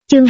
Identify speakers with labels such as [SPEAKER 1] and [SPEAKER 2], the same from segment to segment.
[SPEAKER 1] Chương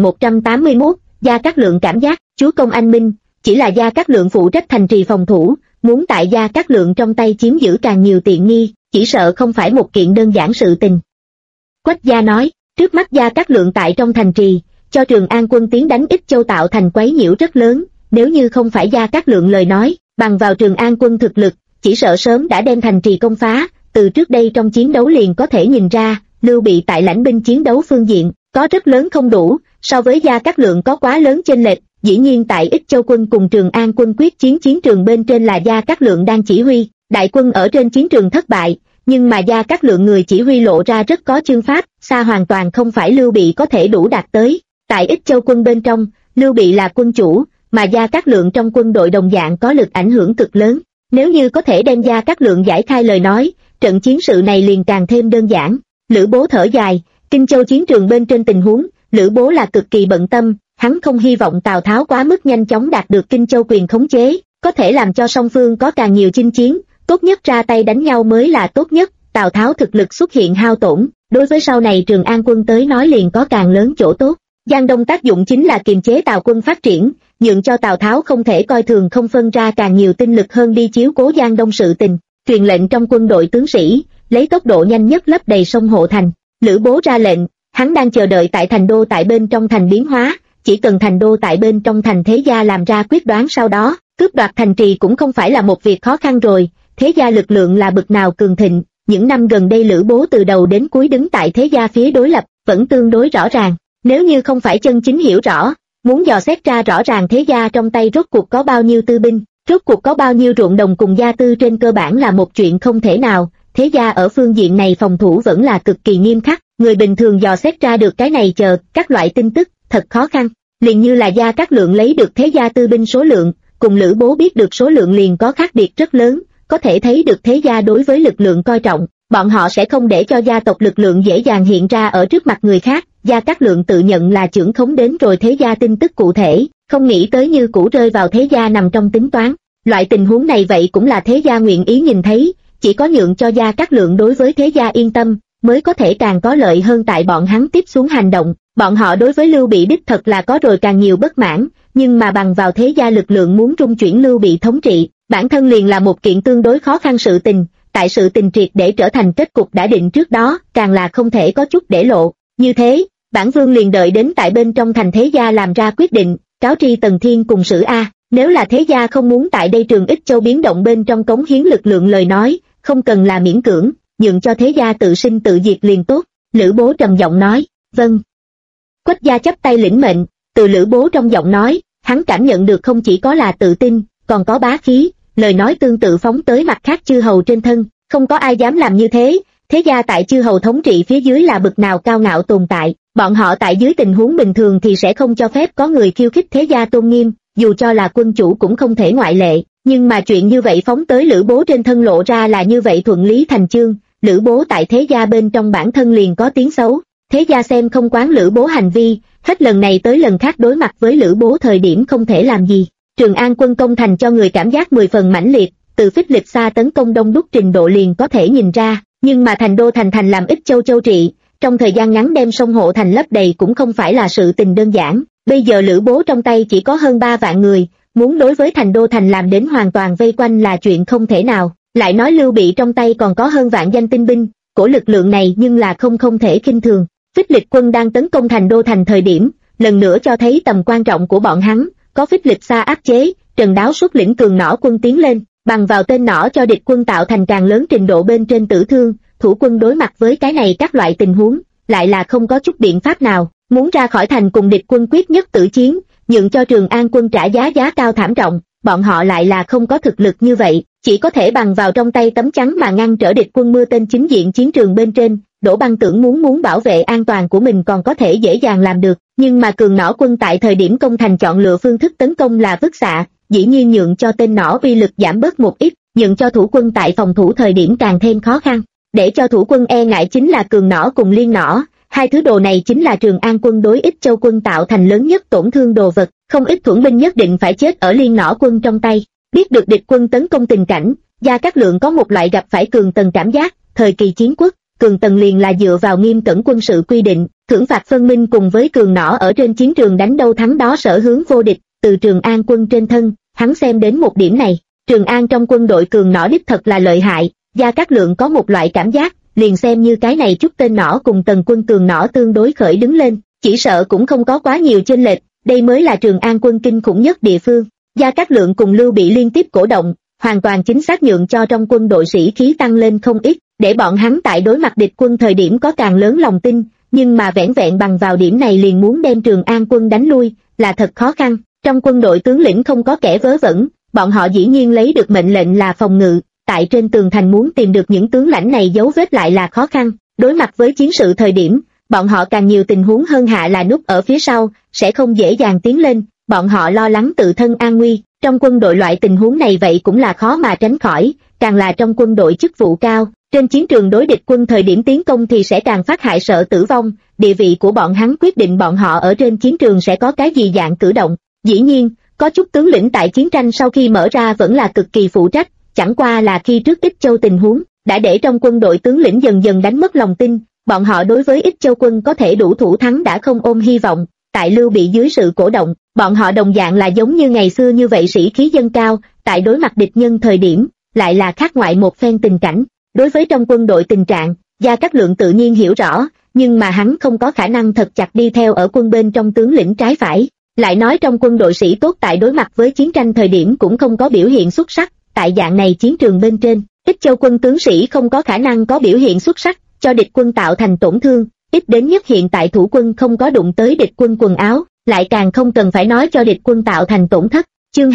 [SPEAKER 1] 2181, Gia Cát Lượng cảm giác, chúa công anh minh, chỉ là Gia Cát Lượng phụ trách thành trì phòng thủ, muốn tại Gia Cát Lượng trong tay chiếm giữ càng nhiều tiện nghi, chỉ sợ không phải một kiện đơn giản sự tình. Quách Gia nói, trước mắt Gia Cát Lượng tại trong thành trì, cho Trường An quân tiến đánh Ích Châu tạo thành quấy nhiễu rất lớn, nếu như không phải Gia Cát Lượng lời nói, bằng vào Trường An quân thực lực, chỉ sợ sớm đã đem thành trì công phá, từ trước đây trong chiến đấu liền có thể nhìn ra, Lưu Bị tại lãnh binh chiến đấu phương diện, có rất lớn không đủ, so với Gia Cát Lượng có quá lớn chênh lệch, dĩ nhiên tại Ích Châu quân cùng Trường An quân quyết chiến chiến trường bên trên là Gia Cát Lượng đang chỉ huy, đại quân ở trên chiến trường thất bại, nhưng mà Gia Cát Lượng người chỉ huy lộ ra rất có chương pháp, xa hoàn toàn không phải Lưu Bị có thể đủ đạt tới. Tại Ích Châu quân bên trong, Lưu Bị là quân chủ, mà Gia Cát Lượng trong quân đội đồng dạng có lực ảnh hưởng cực lớn. Nếu như có thể đem Gia Cát Lượng giải khai lời nói, trận chiến sự này liền càng thêm đơn giản. Lữ Bố thở dài, Kinh Châu chiến trường bên trên tình huống, Lữ Bố là cực kỳ bận tâm, hắn không hy vọng Tào Tháo quá mức nhanh chóng đạt được Kinh Châu quyền khống chế, có thể làm cho song phương có càng nhiều chinh chiến, tốt nhất ra tay đánh nhau mới là tốt nhất. Tào Tháo thực lực xuất hiện hao tổn, đối với sau này Trường An quân tới nói liền có càng lớn chỗ tốt. Giang Đông tác dụng chính là kiềm chế Tào quân phát triển, nhượng cho Tào Tháo không thể coi thường không phân ra càng nhiều tinh lực hơn đi chiếu cố Giang Đông sự tình, truyền lệnh trong quân đội tướng sĩ, lấy tốc độ nhanh nhất lấp đầy sông hộ thành. Lữ Bố ra lệnh, hắn đang chờ đợi tại thành đô tại bên trong thành biến hóa, chỉ cần thành đô tại bên trong thành thế gia làm ra quyết đoán sau đó, cướp đoạt thành trì cũng không phải là một việc khó khăn rồi. Thế gia lực lượng là bực nào cường thịnh, những năm gần đây Lữ Bố từ đầu đến cuối đứng tại thế gia phía đối lập, vẫn tương đối rõ ràng. Nếu như không phải chân chính hiểu rõ, muốn dò xét ra rõ ràng thế gia trong tay rốt cuộc có bao nhiêu tư binh, rốt cuộc có bao nhiêu ruộng đồng cùng gia tư trên cơ bản là một chuyện không thể nào. Thế gia ở phương diện này phòng thủ vẫn là cực kỳ nghiêm khắc, người bình thường dò xét ra được cái này chờ các loại tin tức, thật khó khăn. Liền như là Gia Cát Lượng lấy được thế gia tư binh số lượng, cùng Lữ Bố biết được số lượng liền có khác biệt rất lớn, có thể thấy được thế gia đối với lực lượng coi trọng, bọn họ sẽ không để cho gia tộc lực lượng dễ dàng hiện ra ở trước mặt người khác. Gia Cát Lượng tự nhận là trưởng khống đến rồi thế gia tin tức cụ thể, không nghĩ tới như cũ rơi vào thế gia nằm trong tính toán. Loại tình huống này vậy cũng là thế gia nguyện ý nhìn thấy, chỉ có nhượng cho Gia Cát Lượng đối với thế gia yên tâm, mới có thể càng có lợi hơn tại bọn hắn tiếp xuống hành động. Bọn họ đối với Lưu Bị đích thật là có rồi càng nhiều bất mãn, nhưng mà bằng vào thế gia lực lượng muốn trung chuyển Lưu Bị thống trị, bản thân liền là một kiện tương đối khó khăn sự tình, tại sự tình triệt để trở thành kết cục đã định trước đó, càng là không thể có chút để lộ. Như thế, bản vương liền đợi đến tại bên trong thành thế gia làm ra quyết định, cáo tri Tần Thiên cùng Sử A, nếu là thế gia không muốn tại đây Trường Ích Châu biến động bên trong cống hiến lực lượng lời nói, không cần là miễn cưỡng, nhượng cho thế gia tự sinh tự diệt liền tốt. Lữ Bố trầm giọng nói, vâng. Quách Gia chắp tay lĩnh mệnh, từ Lữ Bố trong giọng nói, hắn cảm nhận được không chỉ có là tự tin, còn có bá khí, lời nói tương tự phóng tới mặt khác chư hầu trên thân, không có ai dám làm như thế. Thế gia tại chư hầu thống trị phía dưới là bực nào cao ngạo tồn tại, bọn họ tại dưới tình huống bình thường thì sẽ không cho phép có người khiêu khích thế gia tôn nghiêm, dù cho là quân chủ cũng không thể ngoại lệ, nhưng mà chuyện như vậy phóng tới Lữ Bố trên thân lộ ra là như vậy thuận lý thành chương. Lữ Bố tại thế gia bên trong bản thân liền có tiếng xấu, thế gia xem không quán Lữ Bố hành vi, hết lần này tới lần khác đối mặt với Lữ Bố thời điểm không thể làm gì. Trường An quân công thành cho người cảm giác 10 phần mãnh liệt, từ phích lịch xa tấn công đông đúc trình độ liền có thể nhìn ra, nhưng mà thành đô thành làm Ích Châu châu trị, trong thời gian ngắn đem sông hộ thành lấp đầy cũng không phải là sự tình đơn giản. Bây giờ Lữ Bố trong tay chỉ có hơn 3 vạn người, muốn đối với thành đô thành làm đến hoàn toàn vây quanh là chuyện không thể nào, lại nói Lưu Bị trong tay còn có hơn vạn danh tinh binh, cổ lực lượng này nhưng là không thể khinh thường. Phích lịch quân đang tấn công thành đô thành thời điểm, lần nữa cho thấy tầm quan trọng của bọn hắn, có phích lịch xa áp chế, Trần Đáo xuất lĩnh cường nỏ quân tiến lên, bằng vào tên nỏ cho địch quân tạo thành càng lớn trình độ bên trên tử thương, thủ quân đối mặt với cái này các loại tình huống, lại là không có chút biện pháp nào, muốn ra khỏi thành cùng địch quân quyết nhất tử chiến, nhượng cho Trường An quân trả giá cao thảm trọng, bọn họ lại là không có thực lực như vậy, chỉ có thể bằng vào trong tay tấm chắn mà ngăn trở địch quân mưa tên chính diện chiến trường bên trên. Đỗ Băng tưởng muốn bảo vệ an toàn của mình còn có thể dễ dàng làm được, nhưng mà cường nỏ quân tại thời điểm công thành chọn lựa phương thức tấn công là vứt xạ, dĩ nhiên nhượng cho tên nỏ uy lực giảm bớt một ít, nhượng cho thủ quân tại phòng thủ thời điểm càng thêm khó khăn. Để cho thủ quân e ngại chính là cường nỏ cùng liên nỏ, hai thứ đồ này chính là Trường An quân đối Ích Châu quân tạo thành lớn nhất tổn thương đồ vật, không ít thuẫn binh nhất định phải chết ở liên nỏ quân trong tay. Biết được địch quân tấn công tình cảnh, Gia Cát Lượng có một loại gặp phải cường tần cảm giác, thời kỳ chiến quốc, cường tần liền là dựa vào nghiêm cẩn quân sự quy định, thưởng phạt phân minh cùng với cường nỏ ở trên chiến trường đánh đâu thắng đó sở hướng vô địch, từ Trường An quân trên thân, hắn xem đến một điểm này. Trường An trong quân đội cường nỏ đích thật là lợi hại, Gia Cát Lượng có một loại cảm giác, liền xem như cái này chút tên nỏ cùng tần quân cường nỏ tương đối khởi đứng lên, chỉ sợ cũng không có quá nhiều chênh lệch, đây mới là Trường An quân kinh khủng nhất địa phương. Gia Cát Lượng cùng Lưu Bị liên tiếp cổ động, hoàn toàn chính xác nhượng cho trong quân đội sĩ khí tăng lên không ít, để bọn hắn tại đối mặt địch quân thời điểm có càng lớn lòng tin, nhưng mà vẻn vẹn bằng vào điểm này liền muốn đem Trường An quân đánh lui, là thật khó khăn. Trong quân đội tướng lĩnh không có kẻ vớ vẩn, bọn họ dĩ nhiên lấy được mệnh lệnh là phòng ngự, tại trên tường thành muốn tìm được những tướng lãnh này dấu vết lại là khó khăn. Đối mặt với chiến sự thời điểm, bọn họ càng nhiều tình huống hơn hạ là núp ở phía sau, sẽ không dễ dàng tiến lên, bọn họ lo lắng tự thân an nguy. Trong quân đội loại tình huống này vậy cũng là khó mà tránh khỏi, càng là trong quân đội chức vụ cao, trên chiến trường đối địch quân thời điểm tiến công thì sẽ càng phát hại sợ tử vong, địa vị của bọn hắn quyết định bọn họ ở trên chiến trường sẽ có cái gì dạng cử động. Dĩ nhiên, có chút tướng lĩnh tại chiến tranh sau khi mở ra vẫn là cực kỳ phụ trách, chẳng qua là khi trước Ích Châu tình huống, đã để trong quân đội tướng lĩnh dần dần đánh mất lòng tin, bọn họ đối với Ích Châu quân có thể đủ thủ thắng đã không ôm hy vọng. Tại Lưu Bị dưới sự cổ động, bọn họ đồng dạng là giống như ngày xưa như vậy sĩ khí dâng cao, tại đối mặt địch nhân thời điểm, lại là khác ngoại một phen tình cảnh. Đối với trong quân đội tình trạng, Gia Cát Lượng tự nhiên hiểu rõ, nhưng mà hắn không có khả năng thật chặt đi theo ở quân bên trong tướng lĩnh trái phải. Lại nói trong quân đội sĩ tốt tại đối mặt với chiến tranh thời điểm cũng không có biểu hiện xuất sắc, tại dạng này chiến trường bên trên, Ích Châu quân tướng sĩ không có khả năng có biểu hiện xuất sắc, cho địch quân tạo thành tổn thương, ít đến nhất hiện tại thủ quân không có đụng tới địch quân quần áo, lại càng không cần phải nói cho địch quân tạo thành tổn thất. Chương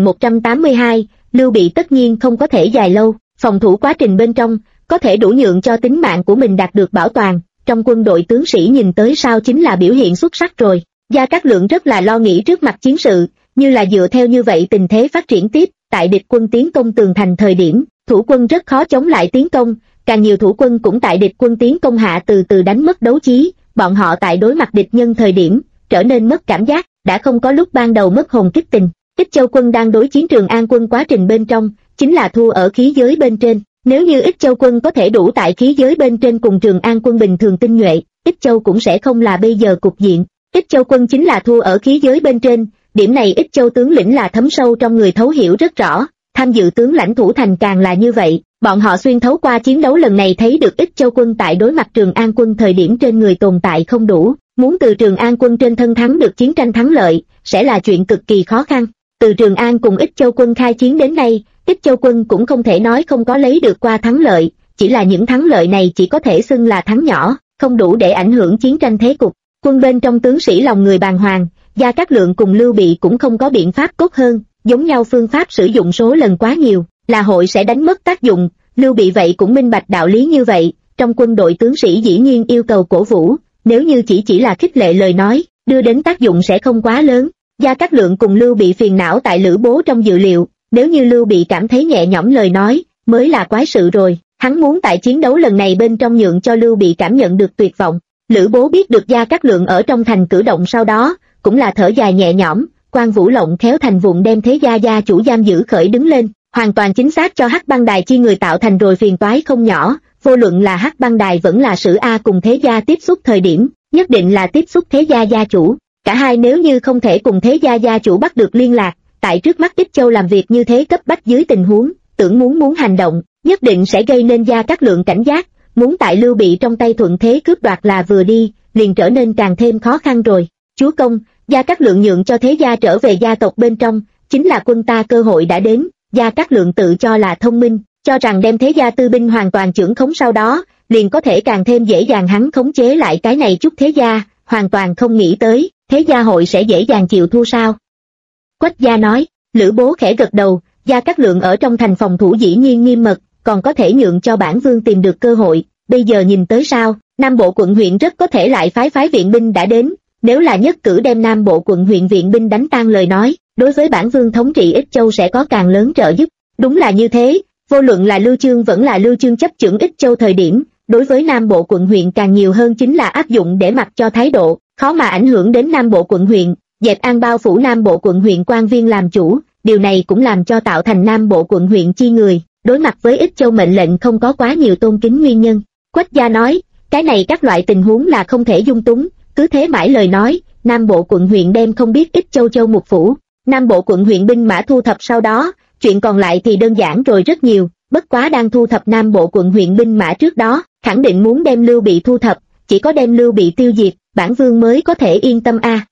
[SPEAKER 1] 2182, Lưu Bị tất nhiên không có thể dài lâu, phòng thủ quá trình bên trong, có thể đủ nhượng cho tính mạng của mình đạt được bảo toàn, trong quân đội tướng sĩ nhìn tới sau chính là biểu hiện xuất sắc rồi. Gia Cát Lượng rất là lo nghĩ trước mặt chiến sự, như là dựa theo như vậy tình thế phát triển tiếp, tại địch quân tiến công tường thành thời điểm, thủ quân rất khó chống lại tiến công, càng nhiều thủ quân cũng tại địch quân tiến công hạ từ từ đánh mất đấu trí, bọn họ tại đối mặt địch nhân thời điểm, trở nên mất cảm giác, đã không có lúc ban đầu mất hồn kích tình. Ích Châu quân đang đối chiến Trường An quân quá trình bên trong, chính là thua ở khí giới bên trên, nếu như Ích Châu quân có thể đủ tại khí giới bên trên cùng Trường An quân bình thường tinh nhuệ, Ích Châu cũng sẽ không là bây giờ cục diện. Ích Châu quân chính là thua ở khí giới bên trên, điểm này Ích Châu tướng lĩnh là thấm sâu trong người thấu hiểu rất rõ, tham dự tướng lãnh thủ thành càng là như vậy, bọn họ xuyên thấu qua chiến đấu lần này thấy được Ích Châu quân tại đối mặt Trường An quân thời điểm trên người tồn tại không đủ, muốn từ Trường An quân trên thân thắng được chiến tranh thắng lợi, sẽ là chuyện cực kỳ khó khăn. Từ Trường An cùng Ích Châu quân khai chiến đến nay, Ích Châu quân cũng không thể nói không có lấy được qua thắng lợi, chỉ là những thắng lợi này chỉ có thể xưng là thắng nhỏ, không đủ để ảnh hưởng chiến tranh thế cục. Quân bên trong tướng sĩ lòng người bàng hoàng, Gia Cát Lượng cùng Lưu Bị cũng không có biện pháp tốt hơn, giống nhau phương pháp sử dụng số lần quá nhiều, là hội sẽ đánh mất tác dụng. Lưu Bị vậy cũng minh bạch đạo lý như vậy, trong quân đội tướng sĩ dĩ nhiên yêu cầu cổ vũ, nếu như chỉ là khích lệ lời nói, đưa đến tác dụng sẽ không quá lớn. Gia Cát Lượng cùng Lưu Bị phiền não tại Lữ Bố trong dự liệu, nếu như Lưu Bị cảm thấy nhẹ nhõm lời nói, mới là quái sự rồi, hắn muốn tại chiến đấu lần này bên trong nhượng cho Lưu Bị cảm nhận được tuyệt vọng. Lữ Bố biết được Gia Cát Lượng ở trong thành cử động sau đó, cũng là thở dài nhẹ nhõm, Quan Vũ Lộng khéo thành vụn đem Thế Gia gia chủ giam giữ khởi đứng lên, hoàn toàn chính xác cho Hắc Băng Đài chi người tạo thành rồi phiền toái không nhỏ, vô luận là Hắc Băng Đài vẫn là Sử A cùng Thế Gia tiếp xúc thời điểm, nhất định là tiếp xúc Thế Gia gia chủ, cả hai nếu như không thể cùng Thế Gia gia chủ bắt được liên lạc, tại trước mắt Ích Châu làm việc như thế cấp bách dưới tình huống, tưởng muốn hành động, nhất định sẽ gây nên Gia Cát Lượng cảnh giác, muốn tại Lưu Bị trong tay thuận thế cướp đoạt là vừa đi, liền trở nên càng thêm khó khăn rồi. Chúa công, Gia Cát Lượng nhượng cho Thế Gia trở về gia tộc bên trong, chính là quân ta cơ hội đã đến. Gia Cát Lượng tự cho là thông minh, cho rằng đem Thế Gia tư binh hoàn toàn chưởng khống sau đó, liền có thể càng thêm dễ dàng hắn khống chế lại cái này chút Thế Gia, hoàn toàn không nghĩ tới, Thế Gia hội sẽ dễ dàng chịu thua sao. Quách Gia nói, Lữ Bố khẽ gật đầu, Gia Cát Lượng ở trong thành phòng thủ dĩ nhiên nghiêm mật, còn có thể nhượng cho bản vương tìm được cơ hội, bây giờ nhìn tới sao, Nam Bộ quận huyện rất có thể lại phái viện binh đã đến, nếu là nhất cử đem Nam Bộ quận huyện viện binh đánh tan lời nói, đối với bản vương thống trị Ích Châu sẽ có càng lớn trợ giúp. Đúng là như thế, vô luận là Lưu Chương vẫn là Lưu Chương chấp chưởng Ích Châu thời điểm, đối với Nam Bộ quận huyện càng nhiều hơn chính là áp dụng để mặc cho thái độ, khó mà ảnh hưởng đến Nam Bộ quận huyện, dẹp an bao phủ Nam Bộ quận huyện quan viên làm chủ, điều này cũng làm cho tạo thành Nam Bộ quận huyện chi người, đối mặt với Ích Châu mệnh lệnh không có quá nhiều tôn kính nguyên nhân. Quách gia nói, cái này các loại tình huống là không thể dung túng, cứ thế mãi lời nói, Nam Bộ quận huyện đem không biết ít châu châu một phủ. Nam Bộ quận huyện binh mã thu thập sau đó, chuyện còn lại thì đơn giản rồi rất nhiều, bất quá đang thu thập Nam Bộ quận huyện binh mã trước đó, khẳng định muốn đem Lưu Bị thu thập, chỉ có đem Lưu Bị tiêu diệt, bản vương mới có thể yên tâm a.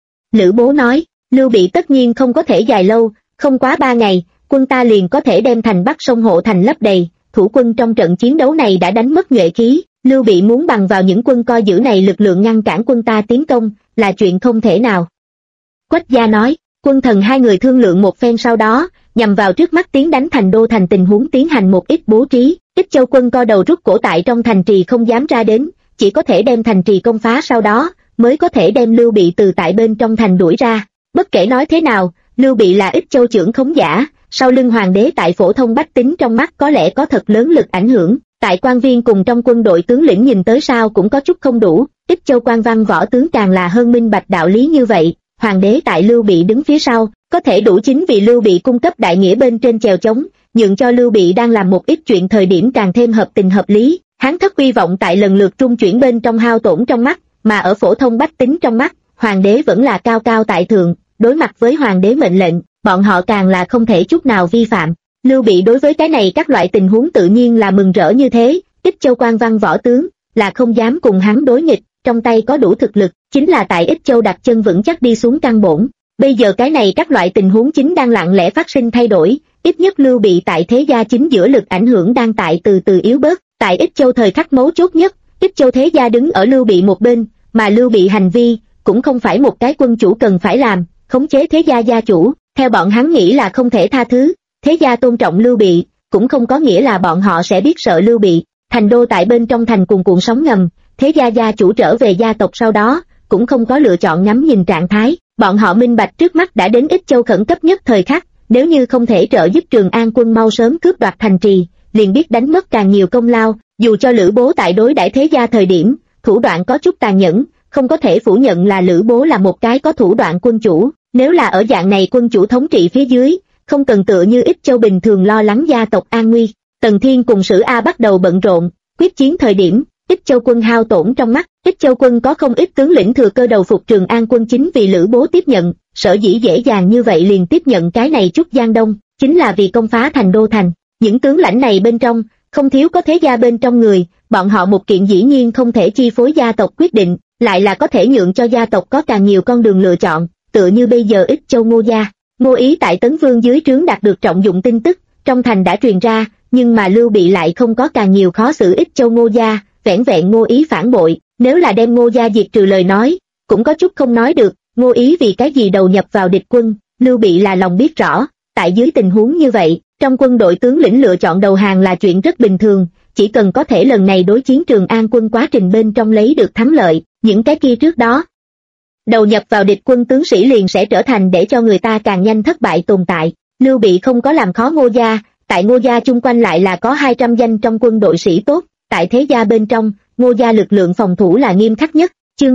[SPEAKER 1] Lữ Bố nói, Lưu Bị tất nhiên không có thể dài lâu, không quá 3 ngày, quân ta liền có thể đem thành Bắc sông hộ thành lấp đầy, thủ quân trong trận chiến đấu này đã đánh mất nhuệ khí, Lưu Bị muốn bằng vào những quân coi giữ này lực lượng ngăn cản quân ta tiến công, là chuyện không thể nào. Quách gia nói, quân thần hai người thương lượng một phen sau đó, nhằm vào trước mắt tiến đánh thành đô thành tình huống tiến hành một ít bố trí, Ích Châu quân co đầu rút cổ tại trong thành trì không dám ra đến, chỉ có thể đem thành trì công phá sau đó, mới có thể đem Lưu Bị từ tại bên trong thành đuổi ra. Bất kể nói thế nào, Lưu Bị là Ích Châu trưởng khống giả, sau lưng hoàng đế tại phổ thông bách tính trong mắt có lẽ có thật lớn lực ảnh hưởng, tại quan viên cùng trong quân đội tướng lĩnh nhìn tới sao cũng có chút không đủ, Ích Châu quan văn võ tướng càng là hơn minh bạch đạo lý như vậy, hoàng đế tại Lưu Bị đứng phía sau, có thể đủ chính vì Lưu Bị cung cấp đại nghĩa bên trên chèo chống, nhượng cho Lưu Bị đang làm một ít chuyện thời điểm càng thêm hợp tình hợp lý, Hán thất uy vọng tại lần lượt trung chuyển bên trong hao tổn trong mắt, mà ở phổ thông bách tính trong mắt, hoàng đế vẫn là cao cao tại thượng, đối mặt với hoàng đế mệnh lệnh, bọn họ càng là không thể chút nào vi phạm. Lưu Bị đối với cái này các loại tình huống tự nhiên là mừng rỡ như thế, Ích Châu quan văn võ tướng là không dám cùng hắn đối nghịch, trong tay có đủ thực lực, chính là tại Ích Châu đặt chân vững chắc đi xuống căn bổn. Bây giờ cái này các loại tình huống chính đang lặng lẽ phát sinh thay đổi, ít nhất Lưu Bị tại thế gia chính giữa lực ảnh hưởng đang tại từ từ yếu bớt, tại Ích Châu thời khắc mấu chốt nhất, Ích Châu thế gia đứng ở Lưu Bị một bên, mà Lưu Bị hành vi cũng không phải một cái quân chủ cần phải làm, khống chế thế gia gia chủ, theo bọn hắn nghĩ là không thể tha thứ, thế gia tôn trọng Lưu Bị, cũng không có nghĩa là bọn họ sẽ biết sợ Lưu Bị. Thành đô tại bên trong thành cuồn cuộn sóng ngầm, thế gia gia chủ trở về gia tộc sau đó, cũng không có lựa chọn ngắm nhìn trạng thái, bọn họ minh bạch trước mắt đã đến Ích Châu khẩn cấp nhất thời khắc, nếu như không thể trợ giúp Trường An quân mau sớm cướp đoạt thành trì, liền biết đánh mất càng nhiều công lao, dù cho Lữ Bố tại đối đãi thế gia thời điểm, thủ đoạn có chút tàn nhẫn, không có thể phủ nhận là Lữ Bố là một cái có thủ đoạn quân chủ, nếu là ở dạng này quân chủ thống trị phía dưới, không cần tựa như Ích Châu bình thường lo lắng gia tộc an nguy. Tần Thiên cùng Sử A bắt đầu bận rộn, quyết chiến thời điểm, Ích Châu quân hao tổn trong mắt, Ích Châu quân có không ít tướng lĩnh thừa cơ đầu phục Trường An quân chính vì Lữ Bố tiếp nhận, sở dĩ dễ dàng như vậy liền tiếp nhận cái này chút Giang Đông, chính là vì công phá thành đô thành. Những tướng lãnh này bên trong, không thiếu có thế gia bên trong người, bọn họ một kiện dĩ nhiên không thể chi phối gia tộc quyết định, lại là có thể nhượng cho gia tộc có càng nhiều con đường lựa chọn, tựa như bây giờ Ích Châu Ngô gia. Ngô Ý tại Tấn Vương dưới trướng đạt được trọng dụng tin tức, trong thành đã truyền ra, nhưng mà Lưu Bị lại không có càng nhiều khó xử Ích Châu Ngô gia, vẻn vẹn Ngô Ý phản bội, nếu là đem Ngô gia diệt trừ lời nói, cũng có chút không nói được, Ngô Ý vì cái gì đầu nhập vào địch quân, Lưu Bị là lòng biết rõ, tại dưới tình huống như vậy, trong quân đội tướng lĩnh lựa chọn đầu hàng là chuyện rất bình thường, chỉ cần có thể lần này đối chiến Trường An quân quá trình bên trong lấy được thắng lợi, những cái kia trước đó đầu nhập vào địch quân tướng sĩ liền sẽ trở thành để cho người ta càng nhanh thất bại tồn tại. Lưu Bị không có làm khó Ngô gia, tại Ngô gia chung quanh lại là có 200 danh trong quân đội sĩ tốt, tại thế gia bên trong, Ngô gia lực lượng phòng thủ là nghiêm khắc nhất. Chương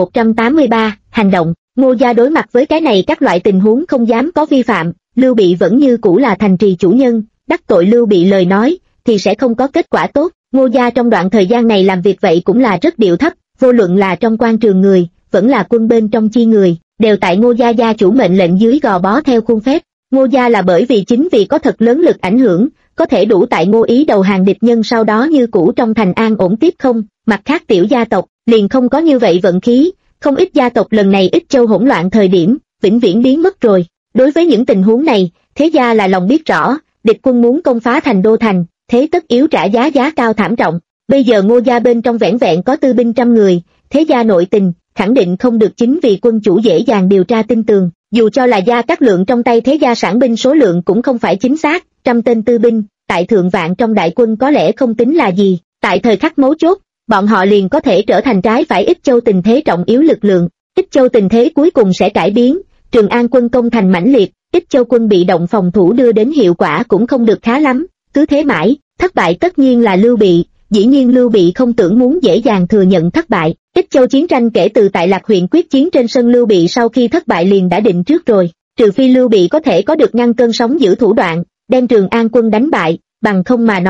[SPEAKER 1] 2183, hành động. Ngô gia đối mặt với cái này các loại tình huống không dám có vi phạm, Lưu Bị vẫn như cũ là thành trì chủ nhân, đắc tội Lưu Bị lời nói thì sẽ không có kết quả tốt. Ngô gia trong đoạn thời gian này làm việc vậy cũng là rất điệu thấp, vô luận là trong quan trường người, vẫn là quân bên trong chi người, đều tại Ngô gia gia chủ mệnh lệnh dưới gò bó theo khuôn phép. Ngô gia là bởi vì chính vì có thật lớn lực ảnh hưởng, có thể đủ tại Ngô Ý đầu hàng địch nhân sau đó như cũ trong thành an ổn tiếp không, mặt khác tiểu gia tộc liền không có như vậy vận khí, không ít gia tộc lần này Ích Châu hỗn loạn thời điểm, vĩnh viễn biến mất rồi. Đối với những tình huống này, thế gia là lòng biết rõ, địch quân muốn công phá thành đô thành, thế tất yếu trả giá cao thảm trọng. Bây giờ Ngô gia bên trong vẻn vẹn có tư binh trăm người, thế gia nội tình khẳng định không được chính vì quân chủ dễ dàng điều tra tin tường, dù cho là Gia Cát Lượng trong tay thế gia sản binh số lượng cũng không phải chính xác, 100 tên tư binh, tại thượng vạn trong đại quân có lẽ không tính là gì, tại thời khắc mấu chốt, bọn họ liền có thể trở thành trái phải Ích Châu tình thế trọng yếu lực lượng. Ích Châu tình thế cuối cùng sẽ cải biến, Trường An quân công thành mãnh liệt, Ích Châu quân bị động phòng thủ đưa đến hiệu quả cũng không được khá lắm, cứ thế mãi, thất bại tất nhiên là Lưu Bị. Dĩ nhiên Lưu Bị không tưởng muốn dễ dàng thừa nhận thất bại. Ích Châu chiến tranh kể từ tại Lạc huyện quyết chiến trên sân Lưu Bị sau khi thất bại liền đã định trước rồi, trừ phi Lưu Bị có thể có được ngăn cơn sóng giữ thủ đoạn, đem Trường An quân đánh bại, bằng không mà nói,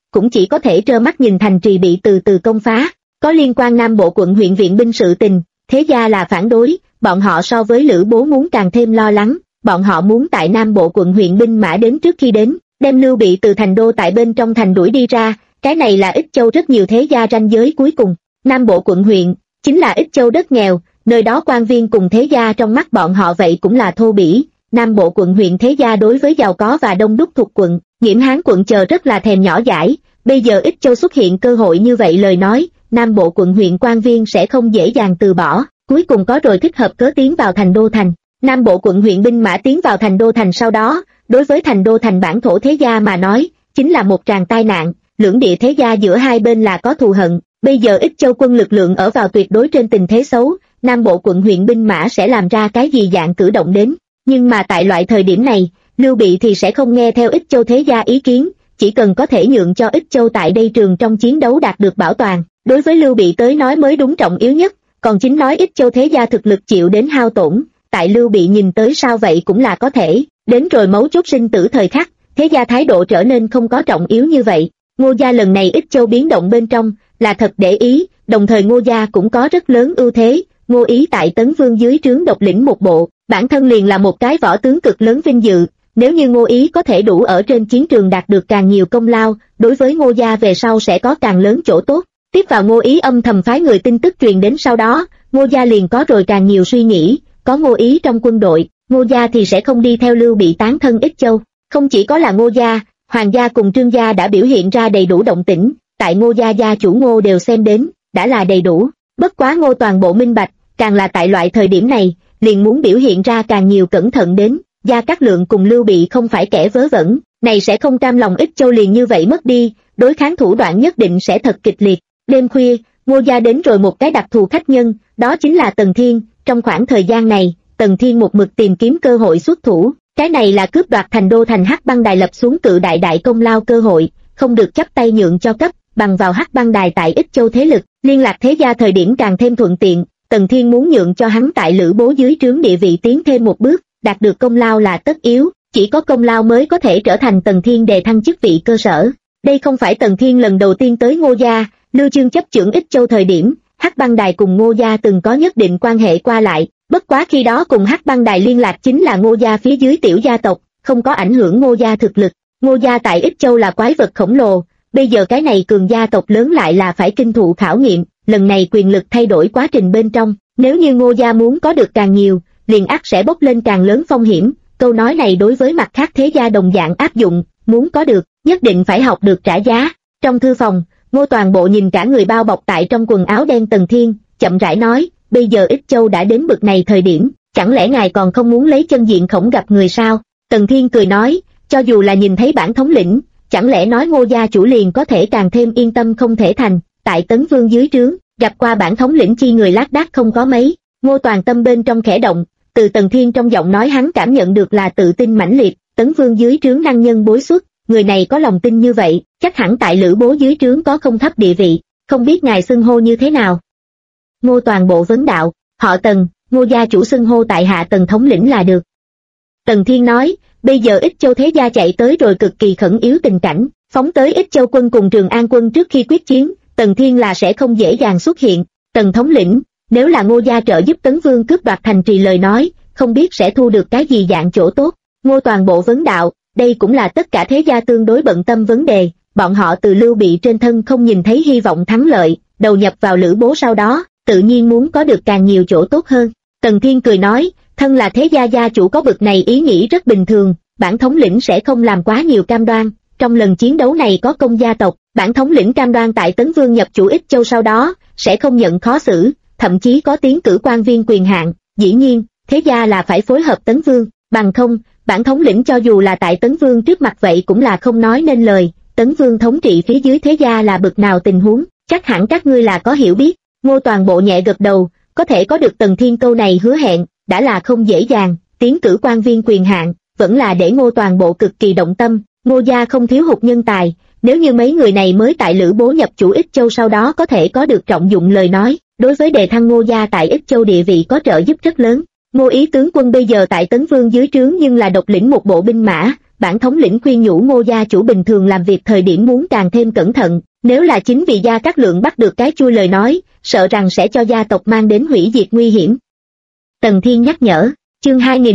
[SPEAKER 1] cũng chỉ có thể trơ mắt nhìn thành trì bị từ từ công phá. Có liên quan Nam Bộ quận huyện viện binh sự tình, thế gia là phản đối, bọn họ so với Lữ Bố muốn càng thêm lo lắng, bọn họ muốn tại Nam Bộ quận huyện binh mã đến trước khi đến, đem Lưu Bị từ thành đô tại bên trong thành đuổi đi ra, cái này là Ích Châu rất nhiều thế gia ranh giới cuối cùng. Nam Bộ quận huyện chính là Ích Châu đất nghèo, nơi đó quan viên cùng thế gia trong mắt bọn họ vậy cũng là thô bỉ. Nam Bộ quận huyện thế gia đối với giàu có và đông đúc thuộc quận, Nghiễm Hán quận chờ rất là thèm nhỏ dãi, bây giờ Ích Châu xuất hiện cơ hội như vậy lời nói, Nam Bộ quận huyện quan viên sẽ không dễ dàng từ bỏ, cuối cùng có rồi thích hợp cớ tiến vào thành đô thành. Nam Bộ quận huyện binh mã tiến vào thành đô thành sau đó, đối với thành đô thành bản thổ thế gia mà nói, chính là một tràng tai nạn, lưỡng địa thế gia giữa hai bên là có thù hận, bây giờ Ích Châu quân lực lượng ở vào tuyệt đối trên tình thế xấu, Nam Bộ quận huyện binh mã sẽ làm ra cái gì dạng cử động đến, nhưng mà tại loại thời điểm này, Lưu Bị thì sẽ không nghe theo Ích Châu thế gia ý kiến, chỉ cần có thể nhượng cho Ích Châu tại đây trường trong chiến đấu đạt được bảo toàn, đối với Lưu Bị tới nói mới đúng trọng yếu nhất, còn chính nói Ích Châu thế gia thực lực chịu đến hao tổn, tại Lưu Bị nhìn tới sao vậy cũng là có thể, đến rồi mấu chốt sinh tử thời khắc, thế gia thái độ trở nên không có trọng yếu như vậy. Ngô gia lần này Ích Châu biến động bên trong, là thật để ý, đồng thời Ngô gia cũng có rất lớn ưu thế, Ngô Ý tại Tấn Vương dưới trướng độc lĩnh một bộ, bản thân liền là một cái võ tướng cực lớn vinh dự, nếu như Ngô Ý có thể đủ ở trên chiến trường đạt được càng nhiều công lao, đối với Ngô gia về sau sẽ có càng lớn chỗ tốt. Tiếp vào Ngô Ý âm thầm phái người tin tức truyền đến sau đó, Ngô gia liền có rồi càng nhiều suy nghĩ, có Ngô Ý trong quân đội, Ngô gia thì sẽ không đi theo Lưu Bị tán thân Ích Châu. Không chỉ có là Ngô gia, Hoàng gia cùng Trương gia đã biểu hiện ra đầy đủ động tĩnh, tại Ngô gia gia chủ Ngô đều xem đến, đã là đầy đủ. Bất quá Ngô toàn bộ minh bạch, càng là tại loại thời điểm này, liền muốn biểu hiện ra càng nhiều cẩn thận đến, Gia Cát Lượng cùng Lưu Bị không phải kẻ vớ vẩn, này sẽ không cam lòng Ích Châu liền như vậy mất đi, đối kháng thủ đoạn nhất định sẽ thật kịch liệt. Đêm khuya, Ngô gia đến rồi một cái đặc thù khách nhân, đó chính là Tần Thiên, trong khoảng thời gian này, Tần Thiên một mực tìm kiếm cơ hội xuất thủ, cái này là cướp đoạt thành đô thành Hắc Băng Đài lập xuống cự đại đại công lao cơ hội, không được chấp tay nhượng cho cấp, bằng vào Hắc Băng Đài tại Ích Châu thế lực, liên lạc thế gia thời điểm càng thêm thuận tiện, Tần Thiên muốn nhượng cho hắn tại Lữ Bố dưới trướng địa vị tiến thêm một bước, đạt được công lao là tất yếu, chỉ có công lao mới có thể trở thành Tần Thiên đề thăng chức vị cơ sở. Đây không phải Tần Thiên lần đầu tiên tới Ngô gia, Lưu Chương chấp trưởng Ích Châu thời điểm, Hắc Băng Đài cùng Ngô gia từng có nhất định quan hệ qua lại, bất quá khi đó cùng Hắc Băng Đài liên lạc chính là Ngô gia phía dưới tiểu gia tộc, không có ảnh hưởng Ngô gia thực lực. Ngô gia tại Ích Châu là quái vật khổng lồ, bây giờ cái này cường gia tộc lớn lại là phải kinh thụ khảo nghiệm, lần này quyền lực thay đổi quá trình bên trong, nếu như Ngô gia muốn có được càng nhiều, liền ắt sẽ bốc lên càng lớn phong hiểm, câu nói này đối với mặt khác thế gia đồng dạng áp dụng, muốn có được, nhất định phải học được trả giá. Trong thư phòng, Ngô toàn bộ nhìn cả người bao bọc tại trong quần áo đen Tần Thiên, chậm rãi nói, bây giờ Ích Châu đã đến bực này thời điểm, chẳng lẽ ngài còn không muốn lấy chân diện khổng gặp người sao? Tần Thiên cười nói, cho dù là nhìn thấy bản thống lĩnh, chẳng lẽ nói Ngô gia chủ liền có thể càng thêm yên tâm không thể thành, tại Tấn Vương dưới trướng, gặp qua bản thống lĩnh chi người lác đác không có mấy. Ngô toàn tâm bên trong khẽ động, từ Tần Thiên trong giọng nói hắn cảm nhận được là tự tin mãnh liệt, Tấn Vương dưới trướng năng nhân bối xuất, người này có lòng tin như vậy, chắc hẳn tại Lữ Bố dưới trướng có không thấp địa vị, không biết ngài xưng hô như thế nào? Ngô toàn bộ vấn đạo, họ Tần, Ngô gia chủ xưng hô tại hạ Tần thống lĩnh là được. Tần Thiên nói, bây giờ Ích Châu thế gia chạy tới rồi cực kỳ khẩn yếu tình cảnh, phóng tới Ích Châu quân cùng Trường An quân trước khi quyết chiến, Tần Thiên là sẽ không dễ dàng xuất hiện. Tần thống lĩnh, nếu là Ngô gia trợ giúp Tấn Vương cướp đoạt thành trì lời nói, không biết sẽ thu được cái gì dạng chỗ tốt. Ngô toàn bộ vấn đạo, đây cũng là tất cả thế gia tương đối bận tâm vấn đề, bọn họ từ Lưu Bị trên thân không nhìn thấy hy vọng thắng lợi, đầu nhập vào Lữ Bố sau đó, tự nhiên muốn có được càng nhiều chỗ tốt hơn. Tần Thiên cười nói, thân là thế gia gia chủ có bực này ý nghĩ rất bình thường, bản thống lĩnh sẽ không làm quá nhiều cam đoan, trong lần chiến đấu này có công gia tộc, bản thống lĩnh cam đoan tại Tấn Vương nhập chủ Ích Châu sau đó, sẽ không nhận khó xử, thậm chí có tiến cử quan viên quyền hạn, dĩ nhiên, thế gia là phải phối hợp Tấn Vương, bằng không, bản thống lĩnh cho dù là tại Tấn Vương trước mặt vậy cũng là không nói nên lời, Tấn Vương thống trị phía dưới thế gia là bực nào tình huống, chắc hẳn các ngươi là có hiểu biết. Ngô toàn bộ nhẹ gật đầu, có thể có được Tần Thiên câu này hứa hẹn, đã là không dễ dàng, tiến cử quan viên quyền hạn, vẫn là để Ngô toàn bộ cực kỳ động tâm, Ngô gia không thiếu hụt nhân tài, nếu như mấy người này mới tại Lữ Bố nhập chủ Ích Châu sau đó có thể có được trọng dụng lời nói, đối với đề thăng Ngô gia tại Ích Châu địa vị có trợ giúp rất lớn. Ngô Ý tướng quân bây giờ tại Tấn Vương dưới trướng nhưng là độc lĩnh một bộ binh mã, bản thống lĩnh khuyên nhủ Ngô gia chủ bình thường làm việc thời điểm muốn càng thêm cẩn thận, nếu là chính vì Gia Cát Lượng bắt được cái chui lời nói, sợ rằng sẽ cho gia tộc mang đến hủy diệt nguy hiểm. Tần Thiên nhắc nhở, chương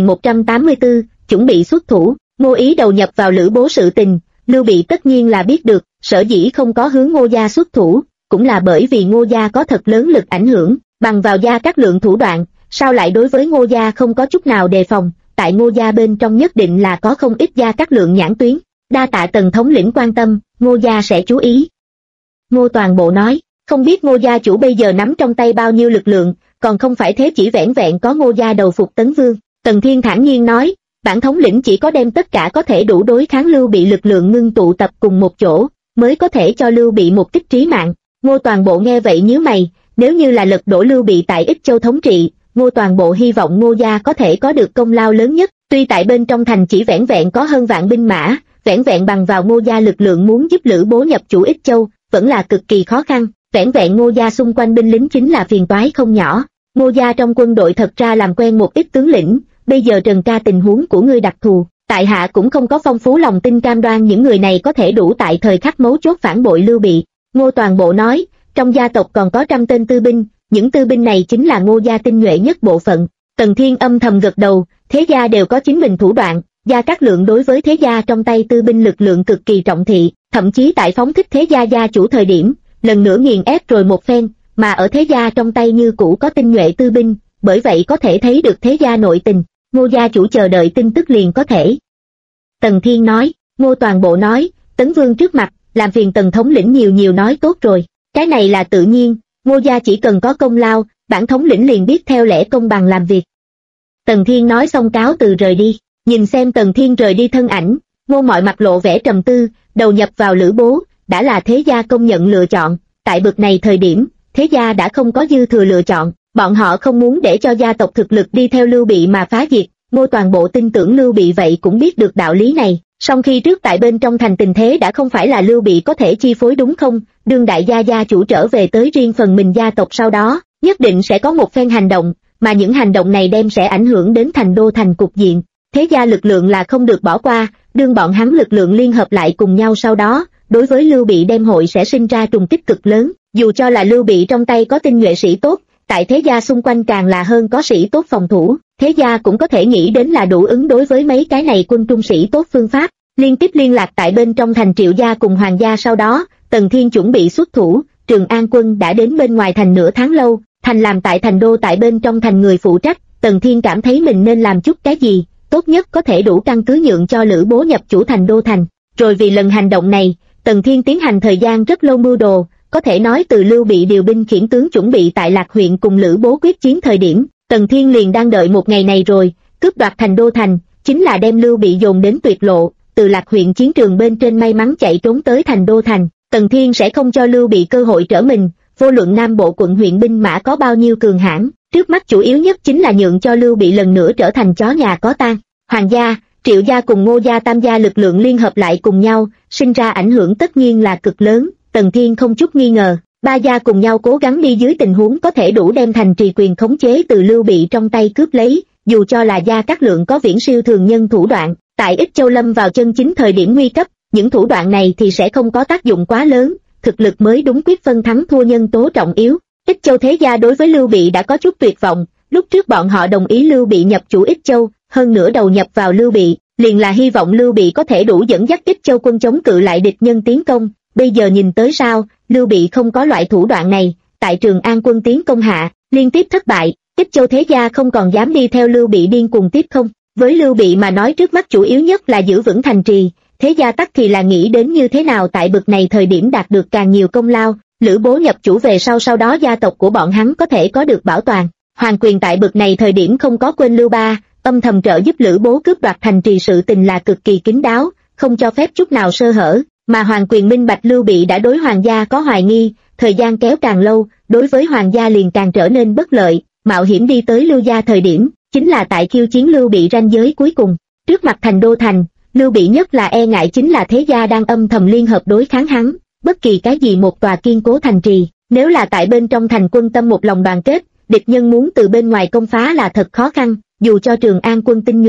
[SPEAKER 1] 2184, chuẩn bị xuất thủ. Ngô Ý đầu nhập vào Lữ Bố sự tình, Lưu Bị tất nhiên là biết được, sở dĩ không có hướng Ngô gia xuất thủ, cũng là bởi vì Ngô gia có thật lớn lực ảnh hưởng, bằng vào Gia Cát Lượng thủ đoạn, sao lại đối với Ngô gia không có chút nào đề phòng, tại Ngô gia bên trong nhất định là có không ít Gia Cát Lượng nhãn tuyến, đa tạ Tần thống lĩnh quan tâm, Ngô gia sẽ chú ý. Ngô Toàn Bộ nói, không biết Ngô gia chủ bây giờ nắm trong tay bao nhiêu lực lượng, còn không phải thế chỉ vẻn vẹn có Ngô gia đầu phục Tấn Vương. Tần Thiên thản nhiên nói, bản thống lĩnh chỉ có đem tất cả có thể đủ đối kháng Lưu Bị lực lượng ngưng tụ tập cùng một chỗ, mới có thể cho Lưu Bị một kích trí mạng. Ngô Toàn Bộ nghe vậy nhíu mày, nếu như là lật đổ Lưu Bị tại Ích Châu thống trị, Ngô Toàn Bộ hy vọng Ngô gia có thể có được công lao lớn nhất, tuy tại bên trong thành chỉ vẻn vẹn có hơn vạn binh mã, vẻn vẹn bằng vào Ngô gia lực lượng muốn giúp Lữ Bố nhập chủ Ích Châu, vẫn là cực kỳ khó khăn, vẻn vẹn Ngô gia xung quanh binh lính chính là phiền toái không nhỏ. Ngô gia trong quân đội thật ra làm quen một ít tướng lĩnh, bây giờ Trần ca tình huống của ngươi đặc thù, tại hạ cũng không có phong phú lòng tin cam đoan những người này có thể đủ tại thời khắc mấu chốt phản bội Lưu Bị. Ngô Toàn Bộ nói, trong gia tộc còn có 100 tên tư binh, những tư binh này chính là Ngô gia tinh nhuệ nhất bộ phận. Tần Thiên âm thầm gật đầu, thế gia đều có chính mình thủ đoạn, Gia Cát Lượng đối với thế gia trong tay tư binh lực lượng cực kỳ trọng thị, thậm chí tại phóng thích thế gia gia chủ thời điểm, lần nữa nghiền ép rồi một phen, mà ở thế gia trong tay như cũ có tinh nhuệ tư binh, bởi vậy có thể thấy được thế gia nội tình. Ngô gia chủ chờ đợi tin tức liền có thể. Tần Thiên nói, Ngô Toàn Bộ nói, Tấn Vương trước mặt, làm phiền Tần thống lĩnh nhiều nói tốt rồi, cái này là tự nhiên, Ngô gia chỉ cần có công lao, bản thống lĩnh liền biết theo lẽ công bằng làm việc. Tần Thiên nói xong cáo từ rời đi, nhìn xem Tần Thiên rời đi thân ảnh, Ngô Mọi mặt lộ vẻ trầm tư, đầu nhập vào Lữ Bố, đã là thế gia công nhận lựa chọn, tại bực này thời điểm, thế gia đã không có dư thừa lựa chọn, bọn họ không muốn để cho gia tộc thực lực đi theo Lưu Bị mà phá diệt. Ngô Toàn Bộ tin tưởng Lưu Bị vậy cũng biết được đạo lý này, song khi trước tại bên trong thành tình thế đã không phải là Lưu Bị có thể chi phối đúng không, đương đại gia gia chủ trở về tới riêng phần mình gia tộc sau đó, nhất định sẽ có một phen hành động, mà những hành động này đem sẽ ảnh hưởng đến thành đô thành cục diện, thế gia lực lượng là không được bỏ qua, đương bọn hắn lực lượng liên hợp lại cùng nhau sau đó, đối với Lưu Bị đem hội sẽ sinh ra trùng kích cực lớn, dù cho là Lưu Bị trong tay có tinh nhuệ sĩ tốt, tại thế gia xung quanh càng là hơn có sĩ tốt phòng thủ, thế gia cũng có thể nghĩ đến là đủ ứng đối với mấy cái này quân trung sĩ tốt phương pháp. Liên tiếp liên lạc tại bên trong thành Triệu gia cùng Hoàng gia sau đó, Tần Thiên chuẩn bị xuất thủ, Trường An quân đã đến bên ngoài thành nửa tháng lâu, thành làm tại thành đô tại bên trong thành người phụ trách, Tần Thiên cảm thấy mình nên làm chút cái gì, tốt nhất có thể đủ căn cứ nhượng cho Lữ Bố nhập chủ thành đô thành. Rồi vì lần hành động này, Tần Thiên tiến hành thời gian rất lâu mưu đồ, có thể nói từ Lưu Bị điều binh khiển tướng chuẩn bị tại Lạc huyện cùng Lữ Bố quyết chiến thời điểm, Tần Thiên liền đang đợi một ngày này rồi, cướp đoạt thành đô thành, chính là đem Lưu Bị dồn đến tuyệt lộ, từ Lạc huyện chiến trường bên trên may mắn chạy trốn tới thành đô thành, Tần Thiên sẽ không cho Lưu Bị cơ hội trở mình, vô luận Nam Bộ quận huyện binh mã có bao nhiêu cường hãn, trước mắt chủ yếu nhất chính là nhượng cho Lưu Bị lần nữa trở thành chó nhà có tang. Hoàng gia, Triệu gia cùng Ngô gia tam gia lực lượng liên hợp lại cùng nhau, sinh ra ảnh hưởng tất nhiên là cực lớn, Tần Thiên không chút nghi ngờ, ba gia cùng nhau cố gắng đi dưới tình huống có thể đủ đem thành trì quyền khống chế từ Lưu Bị trong tay cướp lấy, dù cho là Gia Cát Lượng có viễn siêu thường nhân thủ đoạn, tại Ích Châu lâm vào chân chính thời điểm nguy cấp, những thủ đoạn này thì sẽ không có tác dụng quá lớn, thực lực mới đúng quyết phân thắng thua nhân tố trọng yếu. Ích Châu thế gia đối với Lưu Bị đã có chút tuyệt vọng, lúc trước bọn họ đồng ý Lưu Bị nhập chủ Ích Châu, hơn nữa đầu nhập vào Lưu Bị, liền là hy vọng Lưu Bị có thể đủ dẫn dắt Ích Châu quân chống cự lại địch nhân tiến công, bây giờ nhìn tới sao, Lưu Bị không có loại thủ đoạn này, tại Trường An quân tiến công hạ, liên tiếp thất bại, Ích Châu thế gia không còn dám đi theo Lưu Bị điên cuồng tiếp không, với Lưu Bị mà nói trước mắt chủ yếu nhất là giữ vững thành trì, thế gia tắc thì là nghĩ đến như thế nào tại bực này thời điểm đạt được càng nhiều công lao, Lữ Bố nhập chủ về sau đó gia tộc của bọn hắn có thể có được bảo toàn, hoàng quyền tại bực này thời điểm không có quên Lưu Ba, âm thầm trợ giúp Lữ Bố cướp đoạt thành trì sự tình là cực kỳ kín đáo, không cho phép chút nào sơ hở, mà hoàng quyền minh bạch Lưu Bị đã đối hoàng gia có hoài nghi, thời gian kéo càng lâu, đối với hoàng gia liền càng trở nên bất lợi, mạo hiểm đi tới Lưu gia thời điểm, chính là tại khiêu chiến Lưu Bị ranh giới cuối cùng, trước mặt thành đô thành, Lưu Bị nhất là e ngại chính là thế gia đang âm thầm liên hợp đối kháng hắn, bất kỳ cái gì một tòa kiên cố thành trì, nếu là tại bên trong thành quân tâm một lòng đoàn kết, địch nhân muốn từ bên ngoài công phá là thật khó khăn, dù cho Trường An quân tinh nhuệ,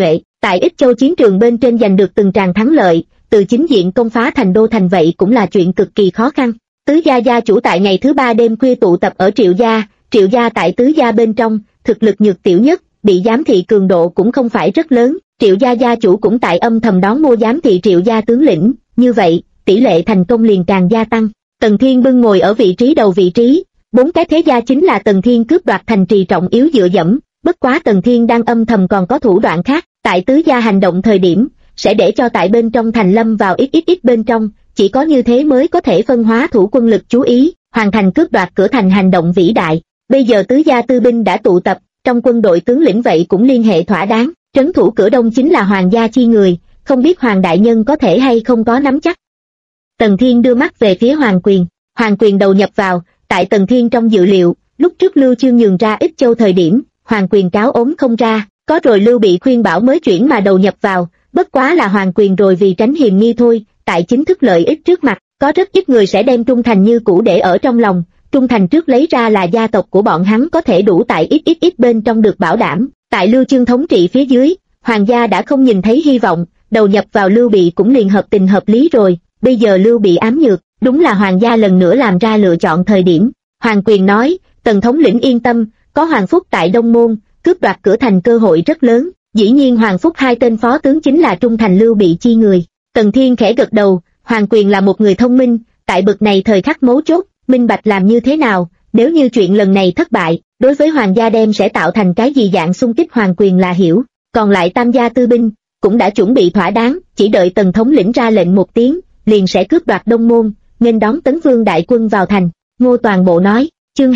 [SPEAKER 1] Tại Ích Châu chiến trường bên trên giành được từng tràng thắng lợi, từ chính diện công phá thành đô thành vậy cũng là chuyện cực kỳ khó khăn. Tứ gia gia chủ tại ngày thứ 3 đêm khuya tụ tập ở Triệu gia tại tứ gia bên trong, thực lực nhược tiểu nhất, bị giám thị cường độ cũng không phải rất lớn. Triệu gia gia chủ cũng tại âm thầm đón mua giám thị Triệu gia tướng lĩnh, như vậy, tỷ lệ thành công liền càng gia tăng. Tần Thiên bưng ngồi ở vị trí đầu vị trí, 4 cái thế gia chính là Tần Thiên cướp đoạt thành trì trọng yếu dựa dẫm, bất quá Tần Thiên đang âm thầm còn có thủ đoạn khác, tại tứ gia hành động thời điểm, sẽ để cho tại bên trong thành lâm vào ít bên trong, chỉ có như thế mới có thể phân hóa thủ quân lực chú ý, hoàn thành cướp đoạt cửa thành hành động vĩ đại. Bây giờ tứ gia tư binh đã tụ tập, trong quân đội tướng lĩnh vậy cũng liên hệ thỏa đáng, trấn thủ cửa đông chính là Hoàng gia chi người, không biết Hoàng đại nhân có thể hay không có nắm chắc. Tần Thiên đưa mắt về phía Hoàng Quyền đầu nhập vào, tại Tần Thiên trong dự liệu, lúc trước Lưu Chương nhường ra Ích Châu thời điểm, Hoàng Quyền cáo ốm không ra, có rồi Lưu Bị khuyên bảo mới chuyển mà đầu nhập vào, bất quá là Hoàng Quyền rồi vì tránh hiềm nghi thôi, tại chính thức lợi ích trước mặt, có rất ít người sẽ đem trung thành như cũ để ở trong lòng, trung thành trước lấy ra là gia tộc của bọn hắn có thể đủ tại ít bên trong được bảo đảm, tại Lưu Chương thống trị phía dưới, Hoàng gia đã không nhìn thấy hy vọng, đầu nhập vào Lưu Bị cũng liền hợp tình hợp lý rồi, bây giờ Lưu Bị ám nhược, đúng là Hoàng gia lần nữa làm ra lựa chọn thời điểm. Hoàng Quyền nói, Tần thống lĩnh yên tâm, có Hoàng Phúc tại Đông Môn, cướp đoạt cửa thành cơ hội rất lớn, dĩ nhiên Hoàng Phúc hai tên phó tướng chính là trung thành Lưu Bị chi người. Tần Thiên khẽ gật đầu, Hoàng Quyền là một người thông minh, tại bực này thời khắc mấu chốt, minh bạch làm như thế nào, nếu như chuyện lần này thất bại, đối với Hoàng gia đem sẽ tạo thành cái gì dạng xung kích Hoàng Quyền là hiểu, còn lại tam gia tư binh, cũng đã chuẩn bị thỏa đáng, chỉ đợi Tần thống lĩnh ra lệnh một tiếng, liền sẽ cướp đoạt Đông Môn, nên đón Tấn Vương đại quân vào thành. Ngô Toàn Bộ nói, chương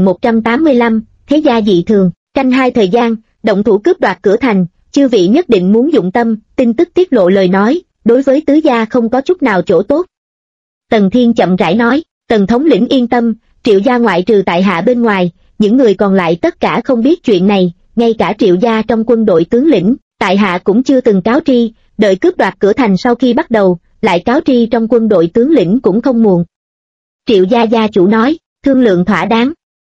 [SPEAKER 1] 2185, thế gia dị thường, canh hai thời gian, động thủ cướp đoạt cửa thành, chư vị nhất định muốn dụng tâm, tin tức tiết lộ lời nói, đối với tứ gia không có chút nào chỗ tốt. Tần Thiên chậm rãi nói, Tần thống lĩnh yên tâm, Triệu gia ngoại trừ tại hạ bên ngoài, những người còn lại tất cả không biết chuyện này, ngay cả Triệu gia trong quân đội tướng lĩnh, tại hạ cũng chưa từng cáo tri, đợi cướp đoạt cửa thành sau khi bắt đầu, lại cáo tri trong quân đội tướng lĩnh cũng không muộn. Triệu gia gia chủ nói, thương lượng thỏa đáng.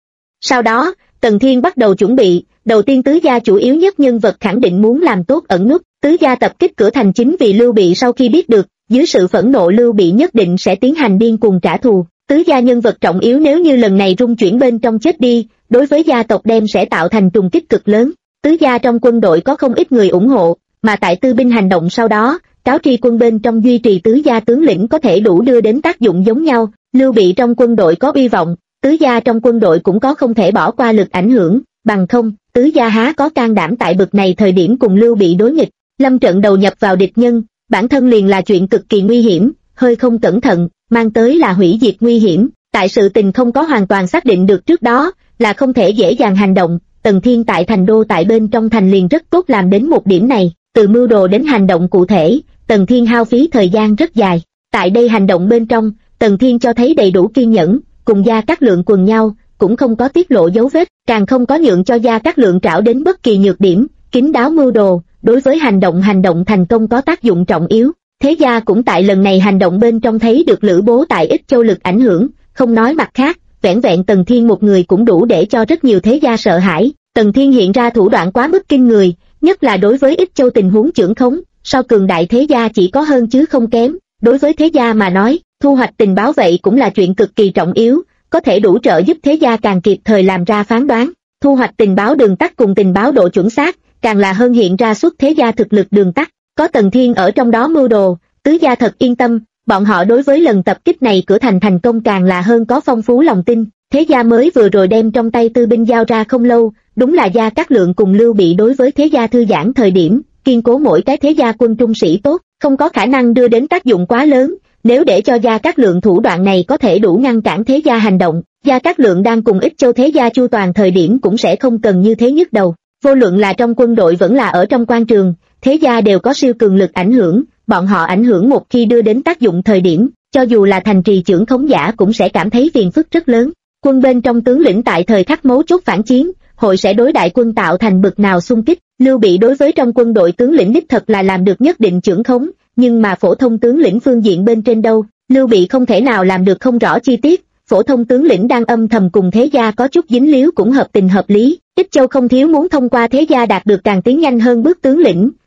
[SPEAKER 1] Sau đó, Tần Thiên bắt đầu chuẩn bị, đầu tiên tứ gia chủ yếu nhất nhân vật khẳng định muốn làm tốt ẩn nút, tứ gia tập kích cửa thành chính vì Lưu Bị sau khi biết được, dưới sự phẫn nộ Lưu Bị nhất định sẽ tiến hành điên cuồng trả thù, tứ gia nhân vật trọng yếu nếu như lần này rung chuyển bên trong chết đi, đối với gia tộc đem sẽ tạo thành trùng kích cực lớn, tứ gia trong quân đội có không ít người ủng hộ, mà tại tư binh hành động sau đó, cáo tri quân bên trong duy trì tứ gia tướng lĩnh có thể đủ đưa đến tác dụng giống nhau, Lưu Bị trong quân đội có uy vọng, tứ gia trong quân đội cũng có không thể bỏ qua lực ảnh hưởng, bằng không, tứ gia há có can đảm tại bực này thời điểm cùng Lưu Bị đối nghịch, lâm trận đầu nhập vào địch nhân, bản thân liền là chuyện cực kỳ nguy hiểm, hơi không cẩn thận, mang tới là hủy diệt nguy hiểm, tại sự tình không có hoàn toàn xác định được trước đó, là không thể dễ dàng hành động, Tần Thiên tại thành đô tại bên trong thành liền rất tốt làm đến một điểm này, từ mưu đồ đến hành động cụ thể, Tần Thiên hao phí thời gian rất dài, tại đây hành động bên trong, Tần Thiên cho thấy đầy đủ kiên nhẫn, cùng Gia Cát Lượng quần nhau, cũng không có tiết lộ dấu vết, càng không có nhượng cho Gia Cát Lượng trảo đến bất kỳ nhược điểm, kín đáo mưu đồ, đối với hành động thành công có tác dụng trọng yếu. Thế gia cũng tại lần này hành động bên trong thấy được Lữ Bố tại Ích Châu lực ảnh hưởng, không nói mặt khác, vẻn vẹn Tần Thiên một người cũng đủ để cho rất nhiều thế gia sợ hãi. Tần Thiên hiện ra thủ đoạn quá mức kinh người, nhất là đối với Ích Châu tình huống chưởng khống, sau cường đại thế gia chỉ có hơn chứ không kém. Đối với thế gia mà nói, thu hoạch tình báo vậy cũng là chuyện cực kỳ trọng yếu, có thể đủ trợ giúp thế gia càng kịp thời làm ra phán đoán. Thu hoạch tình báo đường tắt cùng tình báo độ chuẩn xác, càng là hơn hiện ra suốt thế gia thực lực đường tắt. Có Tần Thiên ở trong đó mưu đồ, tứ gia thật yên tâm, bọn họ đối với lần tập kích này cửa thành thành công càng là hơn có phong phú lòng tin. Thế gia mới vừa rồi đem trong tay tư binh giao ra không lâu, đúng là Gia Cát Lượng cùng Lưu Bị đối với thế gia thư giãn thời điểm, kiên cố mỗi cái thế gia quân trung sĩ tốt, không có khả năng đưa đến tác dụng quá lớn. Nếu để cho Gia Cát Lượng thủ đoạn này có thể đủ ngăn cản thế gia hành động, Gia Cát Lượng đang cùng Ích Châu thế gia chu toàn thời điểm cũng sẽ không cần như thế nhức đầu. Vô luận là trong quân đội vẫn là ở trong quan trường, thế gia đều có siêu cường lực ảnh hưởng, bọn họ ảnh hưởng một khi đưa đến tác dụng thời điểm, cho dù là thành trì chưởng khống giả cũng sẽ cảm thấy phiền phức rất lớn. Quân bên trong tướng lĩnh tại thời khắc mấu chốt phản chiến, hội sẽ đối đại quân tạo thành bực nào xung kích. Lưu Bị đối với trong quân đội tướng lĩnh đích thật là làm được nhất định chưởng khống, nhưng mà phổ thông tướng lĩnh phương diện bên trên đâu, Lưu Bị không thể nào làm được không rõ chi tiết. Phổ thông tướng lĩnh đang âm thầm cùng thế gia có chút dính líu cũng hợp tình hợp lý. Ích Châu không thiếu muốn thông qua thế gia đạt được càng tiến nhanh hơn bước tướng lĩnh,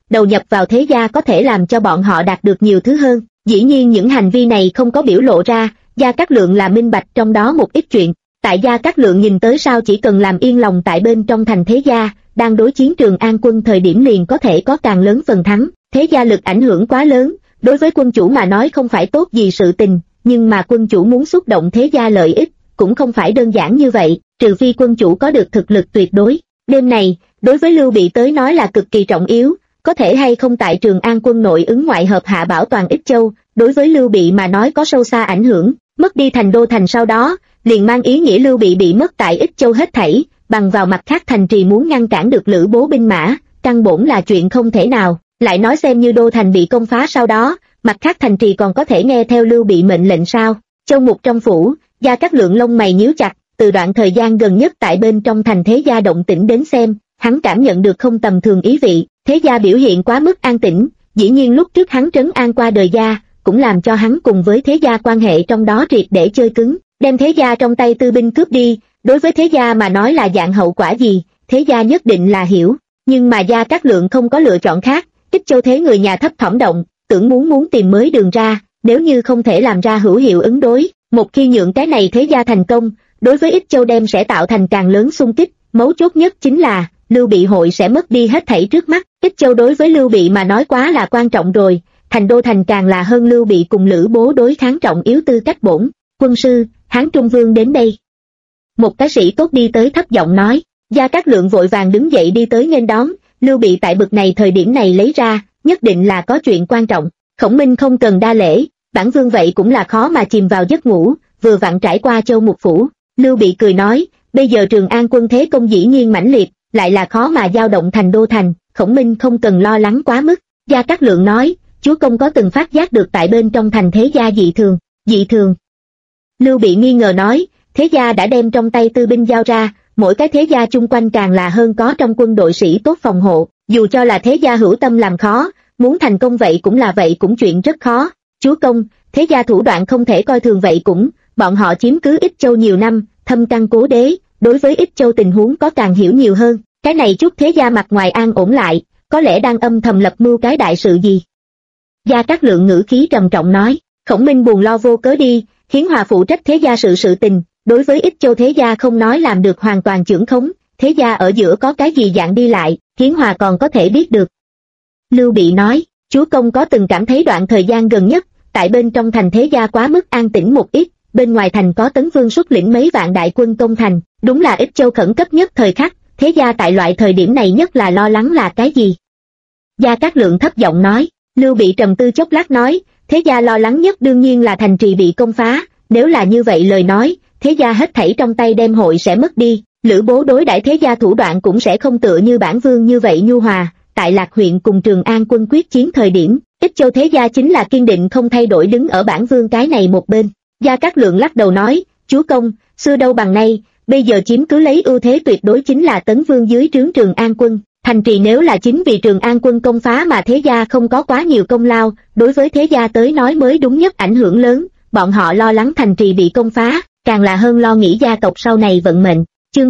[SPEAKER 1] đầu nhập vào thế gia có thể làm cho bọn họ đạt được nhiều thứ hơn. Dĩ nhiên những hành vi này không có biểu lộ ra, Gia Cát Lượng là minh bạch trong đó một ít chuyện. Tại Gia Cát Lượng nhìn tới sao chỉ cần làm yên lòng tại bên trong thành thế gia, đang đối chiến Trường An quân thời điểm liền có thể có càng lớn phần thắng. Thế gia lực ảnh hưởng quá lớn, đối với quân chủ mà nói không phải tốt gì sự tình, nhưng mà quân chủ muốn xúc động thế gia lợi ích, cũng không phải đơn giản như vậy, trừ phi quân chủ có được thực lực tuyệt đối. Đêm này, đối với Lưu Bị tới nói là cực kỳ trọng yếu, có thể hay không tại Trường An quân nội ứng ngoại hợp hạ bảo toàn Ích Châu, đối với Lưu Bị mà nói có sâu xa ảnh hưởng, mất đi thành đô thành sau đó, liền mang ý nghĩa Lưu Bị bị mất tại Ích Châu hết thảy, bằng vào mặt khác thành trì muốn ngăn cản được Lữ Bố binh mã, căn bổn là chuyện không thể nào, lại nói xem như đô thành bị công phá sau đó, mặt khác thành trì còn có thể nghe theo Lưu Bị mệnh lệnh sao? Châu Mục trong phủ, Gia Cát Lượng lông mày nhíu chặt, từ đoạn thời gian gần nhất tại bên trong thành thế gia động tĩnh đến xem, hắn cảm nhận được không tầm thường ý vị, thế gia biểu hiện quá mức an tĩnh, dĩ nhiên lúc trước hắn trấn an qua đời gia, cũng làm cho hắn cùng với thế gia quan hệ trong đó triệt để chơi cứng, đem thế gia trong tay tư binh cướp đi, đối với thế gia mà nói là dạng hậu quả gì, thế gia nhất định là hiểu, nhưng mà Gia Cát Lượng không có lựa chọn khác, Ích Châu thế người nhà thấp thỏm động, tưởng muốn tìm mới đường ra, nếu như không thể làm ra hữu hiệu ứng đối, một khi nhượng cái này thế gia thành công, đối với Ích Châu đem sẽ tạo thành càng lớn xung kích, mấu chốt nhất chính là, Lưu Bị hội sẽ mất đi hết thảy trước mắt, Ích Châu đối với Lưu Bị mà nói quá là quan trọng rồi, thành đô thành càng là hơn Lưu Bị cùng Lữ Bố đối kháng trọng yếu tư cách bổn, quân sư, Hán Trung Vương đến đây. Một cái sĩ tốt đi tới thấp giọng nói, Gia Cát Lượng vội vàng đứng dậy đi tới nghênh đón, Lưu Bị tại bực này thời điểm này lấy ra, nhất định là có chuyện quan trọng, Khổng Minh không cần đa lễ, bản vương vậy cũng là khó mà chìm vào giấc ngủ, vừa vặn trải qua Châu Mục phủ, Lưu Bị cười nói, bây giờ Trường An quân thế công dĩ nhiên mãnh liệt, lại là khó mà dao động thành đô thành, Khổng Minh không cần lo lắng quá mức, Gia Cát Lượng nói, chúa công có từng phát giác được tại bên trong thành thế gia dị thường. Lưu Bị nghi ngờ nói, thế gia đã đem trong tay tư binh giao ra, mỗi cái thế gia chung quanh càng là hơn có trong quân đội sĩ tốt phòng hộ, dù cho là thế gia hữu tâm làm khó, muốn thành công vậy cũng chuyện rất khó, chúa công, thế gia thủ đoạn không thể coi thường vậy cũng, bọn họ chiếm cứ Ích Châu nhiều năm, thâm căn cố đế, đối với Ích Châu tình huống có càng hiểu nhiều hơn, cái này chút thế gia mặt ngoài an ổn lại, có lẽ đang âm thầm lập mưu cái đại sự gì. Gia Cát Lượng ngữ khí trầm trọng nói, Khổng Minh buồn lo vô cớ đi, Hiến Hòa phụ trách thế gia sự tình, đối với Ích Châu thế gia không nói làm được hoàn toàn chưởng khống, thế gia ở giữa có cái gì dạng đi lại, Hiến Hòa còn có thể biết được. Lưu Bị nói, chúa công có từng cảm thấy đoạn thời gian gần nhất, tại bên trong thành thế gia quá mức an tĩnh một ít, bên ngoài thành có Tấn Vương xuất lĩnh mấy vạn đại quân công thành, đúng là Ích Châu khẩn cấp nhất thời khắc, thế gia tại loại thời điểm này nhất là lo lắng là cái gì? Gia Cát Lượng thấp giọng nói, Lưu Bị trầm tư chốc lát nói, thế gia lo lắng nhất đương nhiên là thành trì bị công phá, nếu là như vậy lời nói, thế gia hết thảy trong tay đem hội sẽ mất đi, Lữ Bố đối đãi thế gia thủ đoạn cũng sẽ không tựa như bản vương như vậy nhu hòa, tại Lạc huyện cùng Trường An quân quyết chiến thời điểm, Ích Châu thế gia chính là kiên định không thay đổi đứng ở bản vương cái này một bên. Gia Cát Lượng lắc đầu nói, chúa công, xưa đâu bằng nay, bây giờ chiếm cứ lấy ưu thế tuyệt đối chính là Tấn Vương dưới trướng Trường An quân, thành trì nếu là chính vì Trường An quân công phá mà thế gia không có quá nhiều công lao, đối với thế gia tới nói mới đúng nhất ảnh hưởng lớn, bọn họ lo lắng thành trì bị công phá, càng là hơn lo nghĩ gia tộc sau này vận mệnh. Chương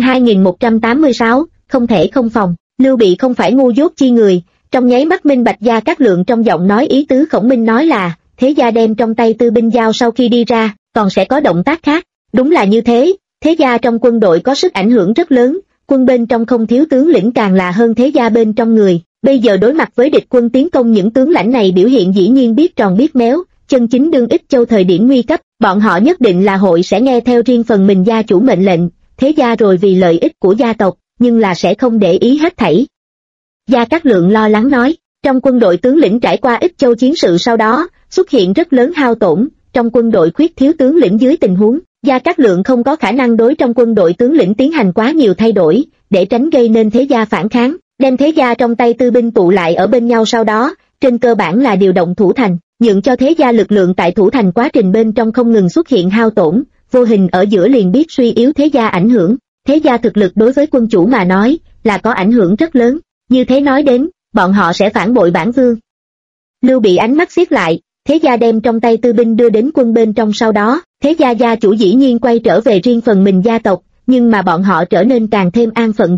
[SPEAKER 1] 2186, không thể không phòng, Lưu Bị không phải ngu dốt chi người, trong nháy mắt minh bạch Gia Cát Lượng trong giọng nói ý tứ Khổng Minh nói là, thế gia đem trong tay tư binh giao sau khi đi ra, còn sẽ có động tác khác, đúng là như thế, thế gia trong quân đội có sức ảnh hưởng rất lớn, quân bên trong không thiếu tướng lĩnh càng là hơn thế gia bên trong người, bây giờ đối mặt với địch quân tiến công những tướng lãnh này biểu hiện dĩ nhiên biết tròn biết méo, chân chính đương Ích Châu thời điểm nguy cấp, bọn họ nhất định là hội sẽ nghe theo riêng phần mình gia chủ mệnh lệnh, thế gia rồi vì lợi ích của gia tộc, nhưng là sẽ không để ý hết thảy. Gia Cát Lượng lo lắng nói, trong quân đội tướng lĩnh trải qua Ích Châu chiến sự sau đó, xuất hiện rất lớn hao tổn, trong quân đội khuyết thiếu tướng lĩnh dưới tình huống, Gia Cát Lượng không có khả năng đối trong quân đội tướng lĩnh tiến hành quá nhiều thay đổi, để tránh gây nên thế gia phản kháng, đem thế gia trong tay tư binh tụ lại ở bên nhau sau đó, trên cơ bản là điều động thủ thành, nhượng cho thế gia lực lượng tại thủ thành quá trình bên trong không ngừng xuất hiện hao tổn, vô hình ở giữa liền biết suy yếu thế gia ảnh hưởng, thế gia thực lực đối với quân chủ mà nói, là có ảnh hưởng rất lớn, như thế nói đến, bọn họ sẽ phản bội bản vương. Lưu Bị ánh mắt siết lại, thế gia đem trong tay tư binh đưa đến quân bên trong sau đó, thế gia gia chủ dĩ nhiên quay trở về riêng phần mình gia tộc, nhưng mà bọn họ trở nên càng thêm an phận rồi,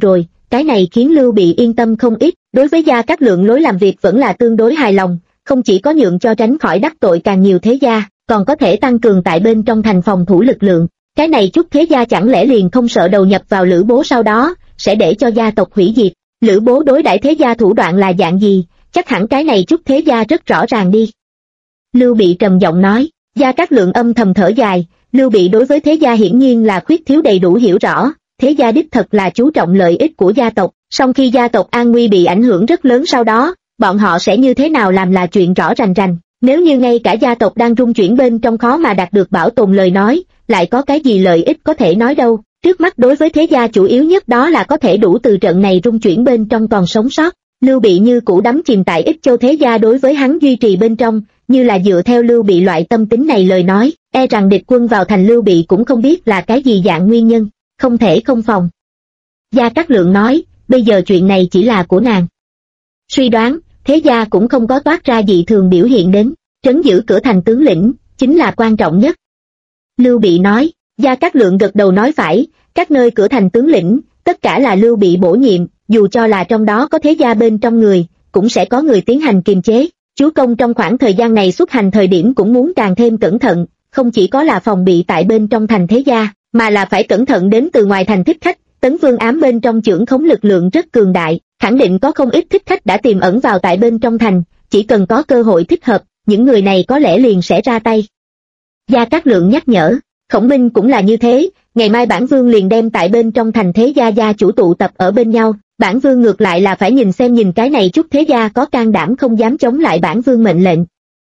[SPEAKER 1] cái này khiến Lưu Bị yên tâm không ít, đối với Gia Cát Lượng lối làm việc vẫn là tương đối hài lòng, không chỉ có nhượng cho tránh khỏi đắc tội càng nhiều thế gia, còn có thể tăng cường tại bên trong thành phòng thủ lực lượng. Cái này chút thế gia chẳng lẽ liền không sợ đầu nhập vào Lữ Bố sau đó sẽ để cho gia tộc hủy diệt. Lữ Bố đối đãi thế gia thủ đoạn là dạng gì, chắc hẳn cái này chút thế gia rất rõ ràng đi. Lưu Bị trầm giọng nói. Gia Cát Lượng âm thầm thở dài, Lưu Bị đối với thế gia hiển nhiên là khuyết thiếu đầy đủ hiểu rõ, thế gia đích thật là chú trọng lợi ích của gia tộc, song khi gia tộc an nguy bị ảnh hưởng rất lớn sau đó, bọn họ sẽ như thế nào làm là chuyện rõ rành rành. Nếu như ngay cả gia tộc đang rung chuyển bên trong khó mà đạt được bảo tồn lời nói, lại có cái gì lợi ích có thể nói đâu. Trước mắt đối với thế gia chủ yếu nhất đó là có thể đủ từ trận này rung chuyển bên trong còn sống sót. Lưu Bị như cũ đắm chìm tại Ích Châu thế gia đối với hắn duy trì bên trong, như là dựa theo Lưu Bị loại tâm tính này lời nói, e rằng địch quân vào thành Lưu Bị cũng không biết là cái gì dạng nguyên nhân, không thể không phòng. Gia Cát Lượng nói, bây giờ chuyện này chỉ là của nàng. Suy đoán, thế gia cũng không có toát ra dị thường biểu hiện đến, trấn giữ cửa thành tướng lĩnh, chính là quan trọng nhất. Lưu Bị nói, Gia Cát Lượng gật đầu nói phải, các nơi cửa thành tướng lĩnh, tất cả là Lưu Bị bổ nhiệm, dù cho là trong đó có thế gia bên trong người, cũng sẽ có người tiến hành kiềm chế. Chúa công trong khoảng thời gian này xuất hành thời điểm cũng muốn càng thêm cẩn thận, không chỉ có là phòng bị tại bên trong thành thế gia, mà là phải cẩn thận đến từ ngoài thành thích khách. Tấn Vương ám bên trong chưởng khống lực lượng rất cường đại, khẳng định có không ít thích khách đã tiềm ẩn vào tại bên trong thành, chỉ cần có cơ hội thích hợp, những người này có lẽ liền sẽ ra tay. Gia Cát Lượng nhắc nhở, Khổng Minh cũng là như thế, ngày mai bản vương liền đem tại bên trong thành thế gia gia chủ tụ tập ở bên nhau, bản vương ngược lại là phải nhìn cái này chút thế gia có can đảm không dám chống lại bản vương mệnh lệnh.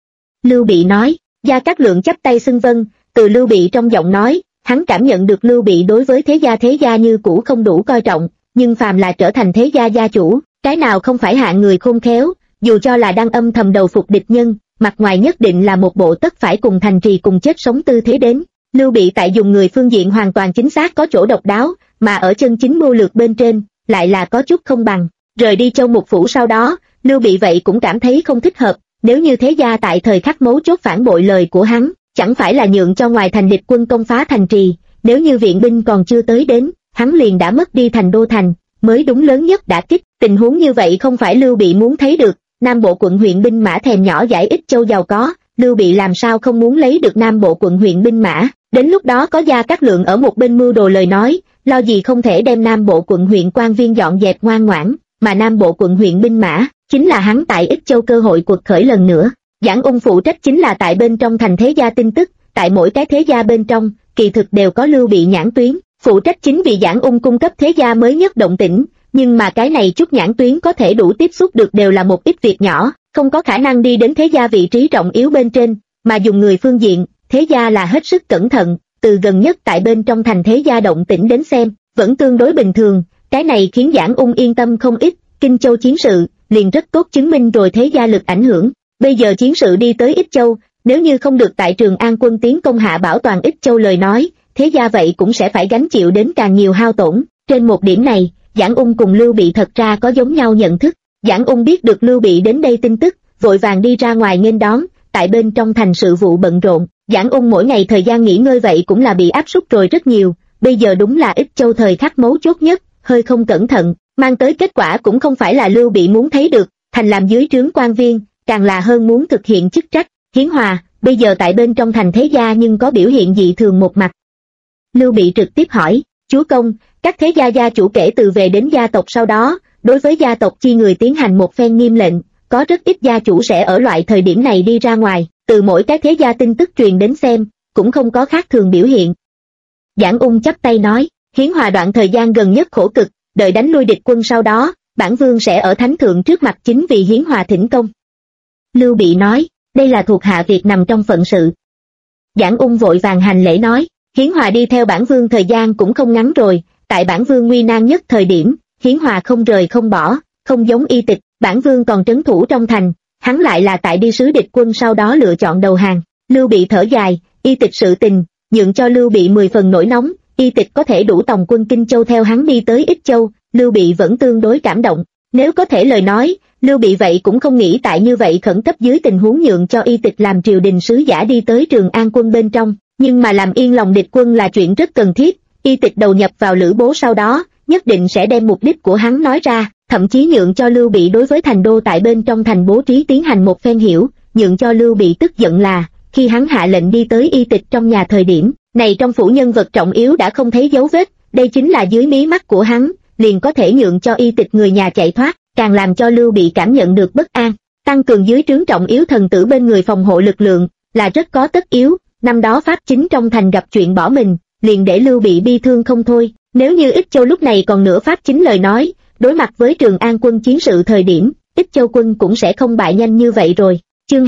[SPEAKER 1] Lưu Bị nói. Gia Cát Lượng chắp tay xưng vâng, từ Lưu Bị trong giọng nói, hắn cảm nhận được Lưu Bị đối với thế gia như cũ không đủ coi trọng, nhưng phàm là trở thành thế gia gia chủ, cái nào không phải hạng người khôn khéo, dù cho là đang âm thầm đầu phục địch nhân, mặt ngoài nhất định là một bộ tất phải cùng thành trì cùng chết sống tư thế đến. Lưu Bị tại dùng người phương diện hoàn toàn chính xác có chỗ độc đáo, mà ở chân chính mưu lược bên trên, lại là có chút không bằng. Rời đi Châu Mục Phủ sau đó, Lưu Bị vậy cũng cảm thấy không thích hợp, nếu như thế gia tại thời khắc mấu chốt phản bội lời của hắn, chẳng phải là nhượng cho ngoài thành địch quân công phá thành trì, nếu như viện binh còn chưa tới đến, hắn liền đã mất đi thành đô thành, mới đúng lớn nhất đả kích. Tình huống như vậy không phải Lưu Bị muốn thấy được. Nam Bộ quận huyện binh mã thèm nhỏ dãi Ích Châu giàu có, Lưu Bị làm sao không muốn lấy được Nam Bộ quận huyện binh mã. Đến lúc đó có Gia Cát Lượng ở một bên mưu đồ lời nói, lo gì không thể đem Nam Bộ quận huyện quan viên dọn dẹp ngoan ngoãn, mà Nam Bộ quận huyện binh mã chính là hắn tại Ích Châu cơ hội cuộc khởi lần nữa. Giảng Ung phụ trách chính là tại bên trong thành thế gia tin tức, tại mỗi cái thế gia bên trong, kỳ thực đều có Lưu Bị nhãn tuyến, phụ trách chính vì Giảng Ung cung cấp thế gia mới nhất động tĩnh, nhưng mà cái này chút nhãn tuyến có thể đủ tiếp xúc được đều là một ít việc nhỏ, không có khả năng đi đến thế gia vị trí trọng yếu bên trên, mà dùng người phương diện, thế gia là hết sức cẩn thận, từ gần nhất tại bên trong thành thế gia động tĩnh đến xem, vẫn tương đối bình thường, cái này khiến Giảng Ung yên tâm không ít. Kinh Châu chiến sự, liền rất tốt chứng minh rồi thế gia lực ảnh hưởng. Bây giờ chiến sự đi tới Ích Châu, nếu như không được tại Trường An quân tiến công hạ bảo toàn Ích Châu lời nói, thế gia vậy cũng sẽ phải gánh chịu đến càng nhiều hao tổn. Trên một điểm này, Giảng Ung cùng Lưu Bị thật ra có giống nhau nhận thức. Giảng Ung biết được Lưu Bị đến đây tin tức, vội vàng đi ra ngoài nghênh đón, tại bên trong thành sự vụ bận rộn. Giảng Ung mỗi ngày thời gian nghỉ ngơi vậy cũng là bị áp suất rồi rất nhiều, bây giờ đúng là Ích Châu thời khắc mấu chốt nhất, hơi không cẩn thận, mang tới kết quả cũng không phải là Lưu Bị muốn thấy được, thành làm dưới trướng quan viên, càng là hơn muốn thực hiện chức trách. Hiến Hòa, bây giờ tại bên trong thành thế gia nhưng có biểu hiện dị thường một mặt. Lưu Bị trực tiếp hỏi, chúa công, các thế gia gia chủ kể từ về đến gia tộc sau đó, đối với gia tộc chi người tiến hành một phen nghiêm lệnh, có rất ít gia chủ sẽ ở loại thời điểm này đi ra ngoài, từ mỗi cái thế gia tin tức truyền đến xem, cũng không có khác thường biểu hiện. Giảng Ung chắp tay nói, Hiến Hòa đoạn thời gian gần nhất khổ cực, đợi đánh lui địch quân sau đó, bản vương sẽ ở thánh thượng trước mặt chính vì Hiến Hòa thỉnh công. Lưu Bị nói, đây là thuộc hạ việc nằm trong phận sự. Giảng Ung vội vàng hành lễ nói, Hiến Hòa đi theo bản vương thời gian cũng không ngắn rồi, tại bản vương nguy nan nhất thời điểm, Hiến Hòa không rời không bỏ, không giống Y Tịch, bản vương còn trấn thủ trong thành, hắn lại là tại đi sứ địch quân sau đó lựa chọn đầu hàng. Lưu Bị thở dài, Y Tịch sự tình, nhượng cho Lưu Bị 10 phần nổi nóng, Y Tịch có thể đủ tòng quân Kinh Châu theo hắn đi tới Ích Châu, Lưu Bị vẫn tương đối cảm động. Nếu có thể lời nói, Lưu Bị vậy cũng không nghĩ tại như vậy khẩn cấp dưới tình huống nhượng cho Y Tịch làm triều đình sứ giả đi tới Trường An quân bên trong, nhưng mà làm yên lòng địch quân là chuyện rất cần thiết. Y Tịch đầu nhập vào Lữ Bố sau đó, nhất định sẽ đem mục đích của hắn nói ra, thậm chí nhượng cho Lưu Bị đối với thành đô tại bên trong thành bố trí tiến hành một phen hiểu, nhượng cho Lưu Bị tức giận là, khi hắn hạ lệnh đi tới y tịch trong nhà thời điểm, này trong phủ nhân vật trọng yếu đã không thấy dấu vết, đây chính là dưới mí mắt của hắn, liền có thể nhượng cho y tịch người nhà chạy thoát, càng làm cho Lưu Bị cảm nhận được bất an, tăng cường dưới trướng trọng yếu thần tử bên người phòng hộ lực lượng, là rất có tất yếu, năm đó Pháp chính trong thành gặp chuyện bỏ mình, liền để Lưu Bị bi thương không thôi, nếu như Ích Châu lúc này còn nửa Pháp chính lời nói, đối mặt với Trường An quân chiến sự thời điểm, Ích Châu quân cũng sẽ không bại nhanh như vậy rồi. Chương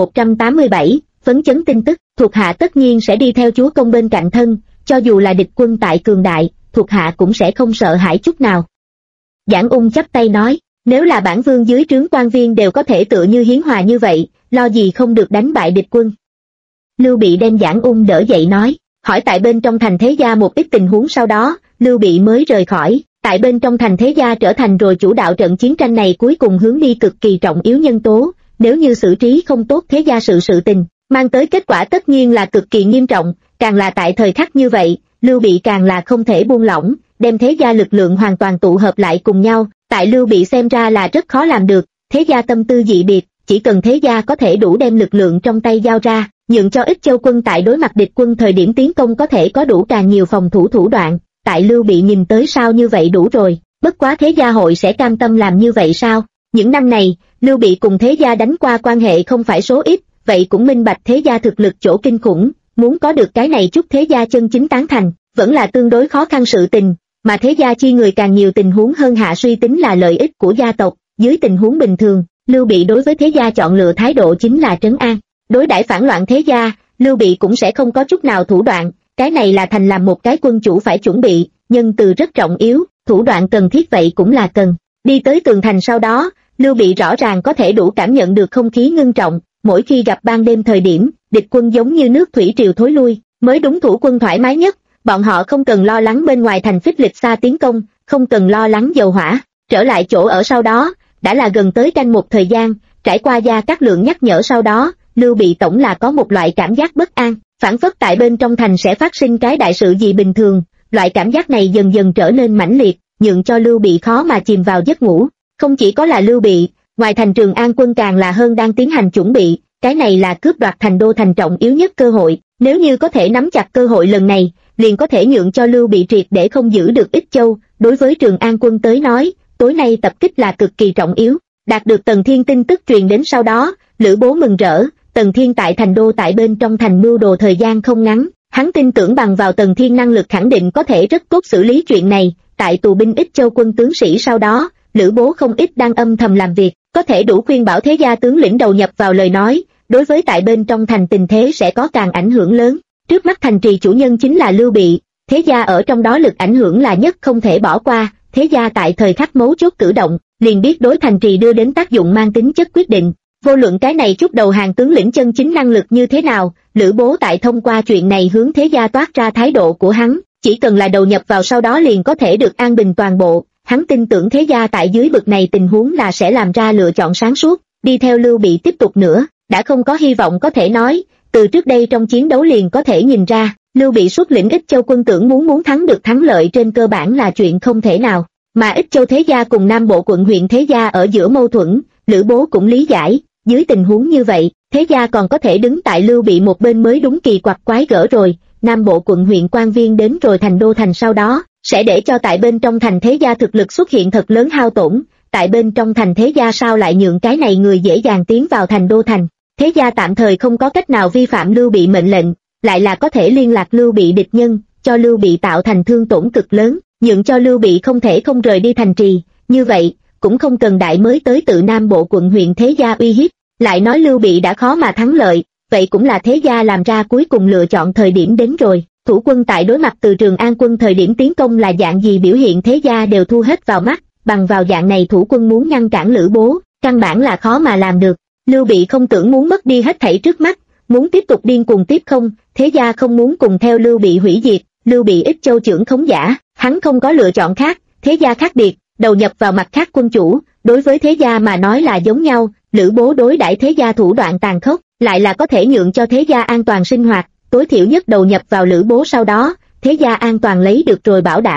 [SPEAKER 1] 2187, phấn chấn tin tức, thuộc hạ tất nhiên sẽ đi theo chúa công bên cạnh thân, cho dù là địch quân tại cường đại, thuộc hạ cũng sẽ không sợ hãi chút nào. Giảng Ung chắp tay nói, nếu là bản vương dưới trướng quan viên đều có thể tựa như Hiến Hòa như vậy, lo gì không được đánh bại địch quân. Lưu Bị đem Giảng Ung đỡ dậy nói, hỏi tại bên trong thành thế gia một ít tình huống, sau đó, Lưu Bị mới rời khỏi. Tại bên trong thành thế gia trở thành rồi chủ đạo trận chiến tranh này cuối cùng hướng đi cực kỳ trọng yếu nhân tố, nếu như xử trí không tốt thế gia sự tình, mang tới kết quả tất nhiên là cực kỳ nghiêm trọng, càng là tại thời khắc như vậy, Lưu Bị càng là không thể buông lỏng, đem thế gia lực lượng hoàn toàn tụ hợp lại cùng nhau, tại Lưu Bị xem ra là rất khó làm được, thế gia tâm tư dị biệt, chỉ cần thế gia có thể đủ đem lực lượng trong tay giao ra, nhượng cho Ích Châu quân tại đối mặt địch quân thời điểm tiến công có thể có đủ càng nhiều phòng thủ thủ đoạn. Tại Lưu Bị nhìn tới sao như vậy đủ rồi, bất quá thế gia hội sẽ cam tâm làm như vậy sao? Những năm này, Lưu Bị cùng thế gia đánh qua quan hệ không phải số ít, vậy cũng minh bạch thế gia thực lực chỗ kinh khủng, muốn có được cái này chút thế gia chân chính tán thành, vẫn là tương đối khó khăn sự tình, mà thế gia chi người càng nhiều tình huống hơn hạ suy tính là lợi ích của gia tộc, dưới tình huống bình thường, Lưu Bị đối với thế gia chọn lựa thái độ chính là trấn an, đối đãi phản loạn thế gia, Lưu Bị cũng sẽ không có chút nào thủ đoạn. Cái này là thành làm một cái quân chủ phải chuẩn bị, nhân từ rất trọng yếu, thủ đoạn cần thiết vậy cũng là cần. Đi tới tường thành sau đó, Lưu Bị rõ ràng có thể đủ cảm nhận được không khí ngưng trọng, mỗi khi gặp ban đêm thời điểm, địch quân giống như nước thủy triều thối lui, mới đúng thủ quân thoải mái nhất, bọn họ không cần lo lắng bên ngoài thành phích lịch xa tiến công, không cần lo lắng dầu hỏa, trở lại chỗ ở sau đó, đã là gần tới canh một thời gian, trải qua Gia Cát Lượng nhắc nhở sau đó, Lưu Bị tổng là có một loại cảm giác bất an. Phản phất tại bên trong thành sẽ phát sinh cái đại sự gì bình thường, loại cảm giác này dần dần trở nên mãnh liệt, nhượng cho Lưu Bị khó mà chìm vào giấc ngủ. Không chỉ có là Lưu Bị, ngoài thành Trường An quân càng là hơn đang tiến hành chuẩn bị, cái này là cướp đoạt thành đô thành trọng yếu nhất cơ hội, nếu như có thể nắm chặt cơ hội lần này, liền có thể nhượng cho Lưu Bị triệt để không giữ được Ích Châu. Đối với Trường An quân tới nói, tối nay tập kích là cực kỳ trọng yếu, đạt được Tần Thiên tin tức truyền đến sau đó, Lữ Bố mừng rỡ. Tần Thiên tại thành đô tại bên trong thành mưu đồ thời gian không ngắn, hắn tin tưởng bằng vào Tần Thiên năng lực khẳng định có thể rất tốt xử lý chuyện này, tại tù binh Ích Châu quân tướng sĩ sau đó, Lữ Bố không ít đang âm thầm làm việc, có thể đủ khuyên bảo thế gia tướng lĩnh đầu nhập vào lời nói, đối với tại bên trong thành tình thế sẽ có càng ảnh hưởng lớn. Trước mắt thành trì chủ nhân chính là Lưu Bị, thế gia ở trong đó lực ảnh hưởng là nhất không thể bỏ qua, thế gia tại thời khắc mấu chốt cử động, liền biết đối thành trì đưa đến tác dụng mang tính chất quyết định. Vô luận cái này chút đầu hàng tướng lĩnh chân chính năng lực như thế nào, Lữ Bố tại thông qua chuyện này hướng thế gia toát ra thái độ của hắn, chỉ cần là đầu nhập vào sau đó liền có thể được an bình toàn bộ, hắn tin tưởng thế gia tại dưới bực này tình huống là sẽ làm ra lựa chọn sáng suốt, đi theo Lưu Bị tiếp tục nữa, đã không có hy vọng có thể nói, từ trước đây trong chiến đấu liền có thể nhìn ra, Lưu Bị xuất lĩnh Ích Châu quân tưởng muốn thắng được thắng lợi trên cơ bản là chuyện không thể nào, mà Ích Châu thế gia cùng Nam Bộ quận huyện thế gia ở giữa mâu thuẫn, Lữ Bố cũng lý giải. Dưới tình huống như vậy, thế gia còn có thể đứng tại Lưu Bị một bên mới đúng kỳ quặc quái gở rồi, Nam Bộ quận huyện quan viên đến rồi thành đô thành sau đó, sẽ để cho tại bên trong thành thế gia thực lực xuất hiện thật lớn hao tổn, tại bên trong thành thế gia sao lại nhượng cái này người dễ dàng tiến vào thành đô thành, thế gia tạm thời không có cách nào vi phạm Lưu Bị mệnh lệnh, lại là có thể liên lạc Lưu Bị địch nhân, cho Lưu Bị tạo thành thương tổn cực lớn, nhượng cho Lưu Bị không thể không rời đi thành trì, như vậy, cũng không cần đại mới tới tự Nam Bộ quận huyện thế gia uy hiếp, lại nói Lưu Bị đã khó mà thắng lợi, vậy cũng là thế gia làm ra cuối cùng lựa chọn thời điểm đến rồi, thủ quân tại đối mặt từ Trường An quân thời điểm tiến công là dạng gì biểu hiện thế gia đều thu hết vào mắt, bằng vào dạng này thủ quân muốn ngăn cản Lữ Bố, căn bản là khó mà làm được, Lưu Bị không tưởng muốn mất đi hết thảy trước mắt, muốn tiếp tục điên cuồng tiếp không, thế gia không muốn cùng theo Lưu Bị hủy diệt, Lưu Bị Ích Châu trưởng khống giả, hắn không có lựa chọn khác, thế gia khác biệt, đầu nhập vào mặt khác quân chủ, đối với thế gia mà nói là giống nhau, Lữ Bố đối đãi thế gia thủ đoạn tàn khốc, lại là có thể nhượng cho thế gia an toàn sinh hoạt, tối thiểu nhất đầu nhập vào Lữ Bố sau đó, thế gia an toàn lấy được rồi bảo đảm,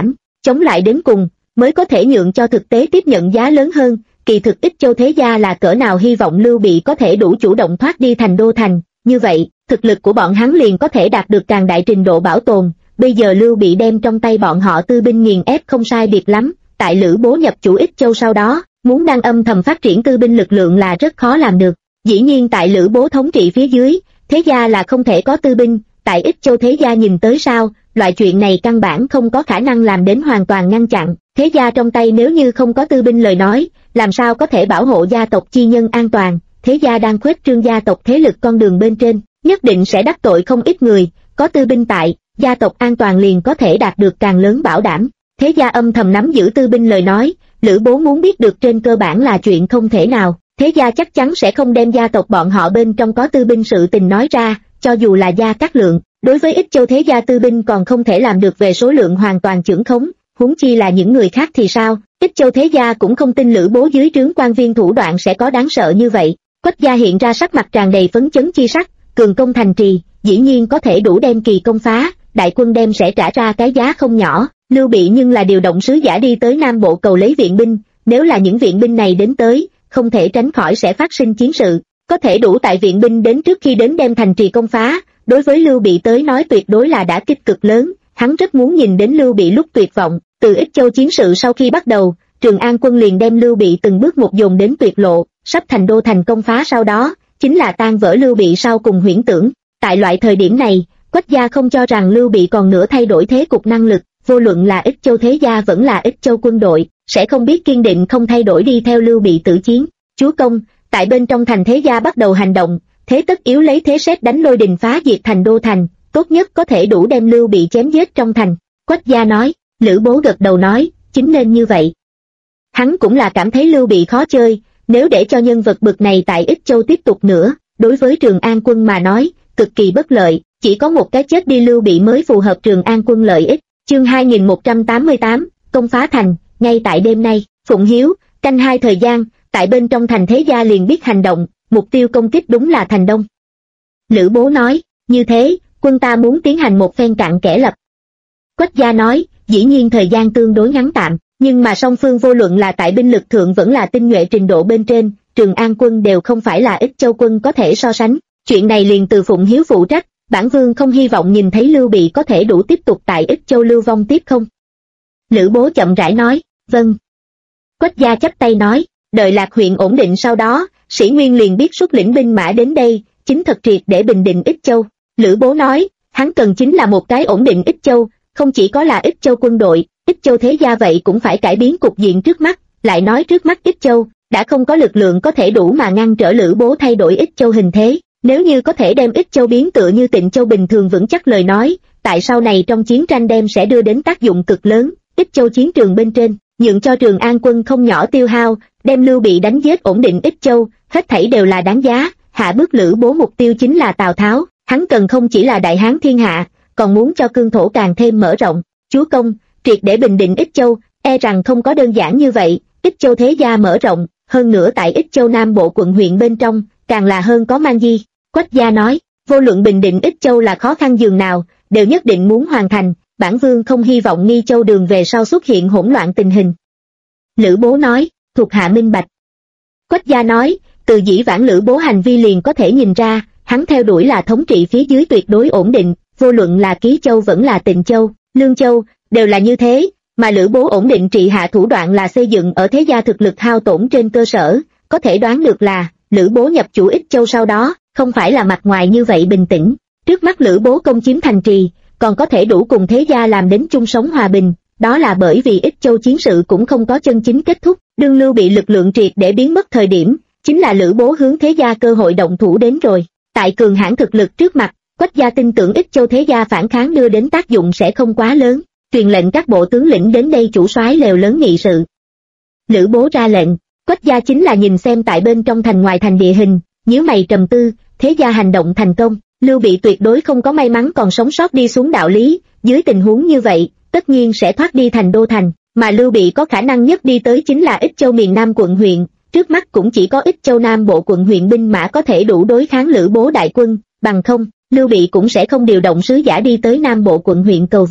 [SPEAKER 1] chống lại đến cùng, mới có thể nhượng cho thực tế tiếp nhận giá lớn hơn. Kỳ thực Ích Châu thế gia là cỡ nào hy vọng Lưu Bị có thể đủ chủ động thoát đi thành đô thành, như vậy, thực lực của bọn hắn liền có thể đạt được càng đại trình độ bảo tồn. Bây giờ Lưu Bị đem trong tay bọn họ tư binh nghiền ép không sai biệt lắm, tại Lữ Bố nhập chủ Ích Châu sau đó, muốn đang âm thầm phát triển tư binh lực lượng là rất khó làm được. Dĩ nhiên tại Lữ Bố thống trị phía dưới, thế gia là không thể có tư binh, tại Ích Châu thế gia nhìn tới sao, loại chuyện này căn bản không có khả năng làm đến hoàn toàn ngăn chặn. Thế gia trong tay nếu như không có tư binh lời nói, làm sao có thể bảo hộ gia tộc chi nhân an toàn. Thế gia đang khuếch trương gia tộc thế lực con đường bên trên, nhất định sẽ đắc tội không ít người, có tư binh tại, gia tộc an toàn liền có thể đạt được càng lớn bảo đảm. Thế gia âm thầm nắm giữ tư binh lời nói, Lữ Bố muốn biết được trên cơ bản là chuyện không thể nào. Thế gia chắc chắn sẽ không đem gia tộc bọn họ bên trong có tư binh sự tình nói ra, cho dù là Gia Cát Lượng, đối với Ích Châu thế gia tư binh còn không thể làm được về số lượng hoàn toàn chưởng khống, huống chi là những người khác thì sao. Ích Châu thế gia cũng không tin Lữ Bố dưới trướng quan viên thủ đoạn sẽ có đáng sợ như vậy. Quách gia hiện ra sắc mặt tràn đầy phấn chấn chi sắc, cường công thành trì, dĩ nhiên có thể đủ đem kỳ công phá, đại quân đem sẽ trả ra cái giá không nhỏ. Lưu Bị nhưng là điều động sứ giả đi tới Nam Bộ cầu lấy viện binh, nếu là những viện binh này đến tới, không thể tránh khỏi sẽ phát sinh chiến sự, có thể đủ tại viện binh đến trước khi đến đem thành trì công phá, đối với Lưu Bị tới nói tuyệt đối là đả kích cực lớn. Hắn rất muốn nhìn đến Lưu Bị lúc tuyệt vọng. Từ Ích Châu chiến sự sau khi bắt đầu, Trường An quân liền đem Lưu Bị từng bước một dồn đến tuyệt lộ, sắp thành đô thành công phá sau đó, chính là tan vỡ Lưu Bị sau cùng huyễn tưởng. Tại loại thời điểm này, Quách gia không cho rằng Lưu Bị còn nữa thay đổi thế cục năng lực, vô luận là Ích Châu thế gia vẫn là Ích Châu quân đội, sẽ không biết kiên định không thay đổi đi theo Lưu Bị tử chiến. Chúa công, tại bên trong thành thế gia bắt đầu hành động, thế tất yếu lấy thế sét đánh lôi đình phá diệt thành đô thành, tốt nhất có thể đủ đem Lưu Bị chém giết trong thành. Quách gia nói. Lữ Bố gật đầu nói, chính nên như vậy. Hắn cũng là cảm thấy Lưu Bị khó chơi, nếu để cho nhân vật bực này tại Ích Châu tiếp tục nữa, đối với Trường An quân mà nói, cực kỳ bất lợi, chỉ có một cái chết đi Lưu Bị mới phù hợp Trường An quân lợi ích. Chương 2188, công phá thành. Ngay tại đêm nay, Phụng Hiếu, canh 2 thời gian, tại bên trong thành thế gia liền biết hành động, mục tiêu công kích đúng là thành đông. Lữ Bố nói, như thế, quân ta muốn tiến hành một phen cặn kẽ lập. Quách gia nói, dĩ nhiên thời gian tương đối ngắn tạm, nhưng mà song phương vô luận là tại binh lực thượng vẫn là tinh nhuệ trình độ bên trên, Trường An quân đều không phải là Ích Châu quân có thể so sánh. Chuyện này liền từ Phụng Hiếu phụ trách, bản vương không hy vọng nhìn thấy Lưu Bị có thể đủ tiếp tục tại Ích Châu lưu vong tiếp không. Lữ Bố chậm rãi nói, vâng. Quách gia chắp tay nói, đợi Lạc huyện ổn định sau đó, Sĩ Nguyên liền biết xuất lĩnh binh mã đến đây, chính thật triệt để bình định Ích Châu. Lữ Bố nói, hắn cần chính là một cái ổn định Ích Châu, không chỉ có là Ích Châu quân đội, Ích Châu thế gia vậy cũng phải cải biến cục diện trước mắt. Lại nói trước mắt Ích Châu đã không có lực lượng có thể đủ mà ngăn trở Lữ Bố thay đổi Ích Châu hình thế. Nếu như có thể đem Ích Châu biến tựa như Tịnh Châu bình thường vững chắc lời nói, tại sau này trong chiến tranh đem sẽ đưa đến tác dụng cực lớn. Ích Châu chiến trường bên trên, nhượng cho Trường An quân không nhỏ tiêu hao, đem Lưu Bị đánh giết ổn định Ích Châu, hết thảy đều là đáng giá. Hạ bước Lữ Bố mục tiêu chính là Tào Tháo, hắn cần không chỉ là đại hán thiên hạ, còn muốn cho cương thổ càng thêm mở rộng. Chúa công, triệt để bình định Ích Châu, e rằng không có đơn giản như vậy. Ích Châu thế gia mở rộng, hơn nữa tại Ích Châu Nam Bộ quận huyện bên trong, càng là hơn có man di. Quách gia nói, vô luận bình định Ích Châu là khó khăn dường nào, đều nhất định muốn hoàn thành, bản vương không hy vọng Nghi Châu đường về sau xuất hiện hỗn loạn tình hình. Lữ Bố nói, thuộc hạ minh bạch. Quách gia nói, từ dĩ vãng Lữ Bố hành vi liền có thể nhìn ra, hắn theo đuổi là thống trị phía dưới tuyệt đối ổn định, vô luận là Ký Châu vẫn là Tịnh Châu, Lương Châu, đều là như thế, mà Lữ Bố ổn định trị hạ thủ đoạn là xây dựng ở thế gia thực lực hao tổn trên cơ sở, có thể đoán được là, Lữ Bố nhập chủ Ích Châu sau đó, không phải là mặt ngoài như vậy bình tĩnh. Trước mắt Lữ Bố công chiếm thành trì, còn có thể đủ cùng thế gia làm đến chung sống hòa bình, đó là bởi vì Ích Châu chiến sự cũng không có chân chính kết thúc, đương Lưu bị lực lượng triệt để biến mất thời điểm, chính là Lữ Bố hướng thế gia cơ hội động thủ đến rồi. Tại cường hãn thực lực trước mặt, Quách gia tin tưởng Ích Châu thế gia phản kháng đưa đến tác dụng sẽ không quá lớn, truyền lệnh các bộ tướng lĩnh đến đây chủ soái lều lớn nghị sự. Lữ Bố ra lệnh, Quách gia chính là nhìn xem tại bên trong thành ngoài thành địa hình, nhíu mày trầm tư, thế gia hành động thành công, Lưu Bị tuyệt đối không có may mắn còn sống sót đi xuống đạo lý, dưới tình huống như vậy, tất nhiên sẽ thoát đi thành đô thành, mà Lưu Bị có khả năng nhất đi tới chính là Ích Châu miền Nam quận huyện, trước mắt cũng chỉ có Ích Châu Nam bộ quận huyện binh mã có thể đủ đối kháng Lữ Bố đại quân, bằng không, Lưu Bị cũng sẽ không điều động sứ giả đi tới Nam bộ quận huyện cầu viện.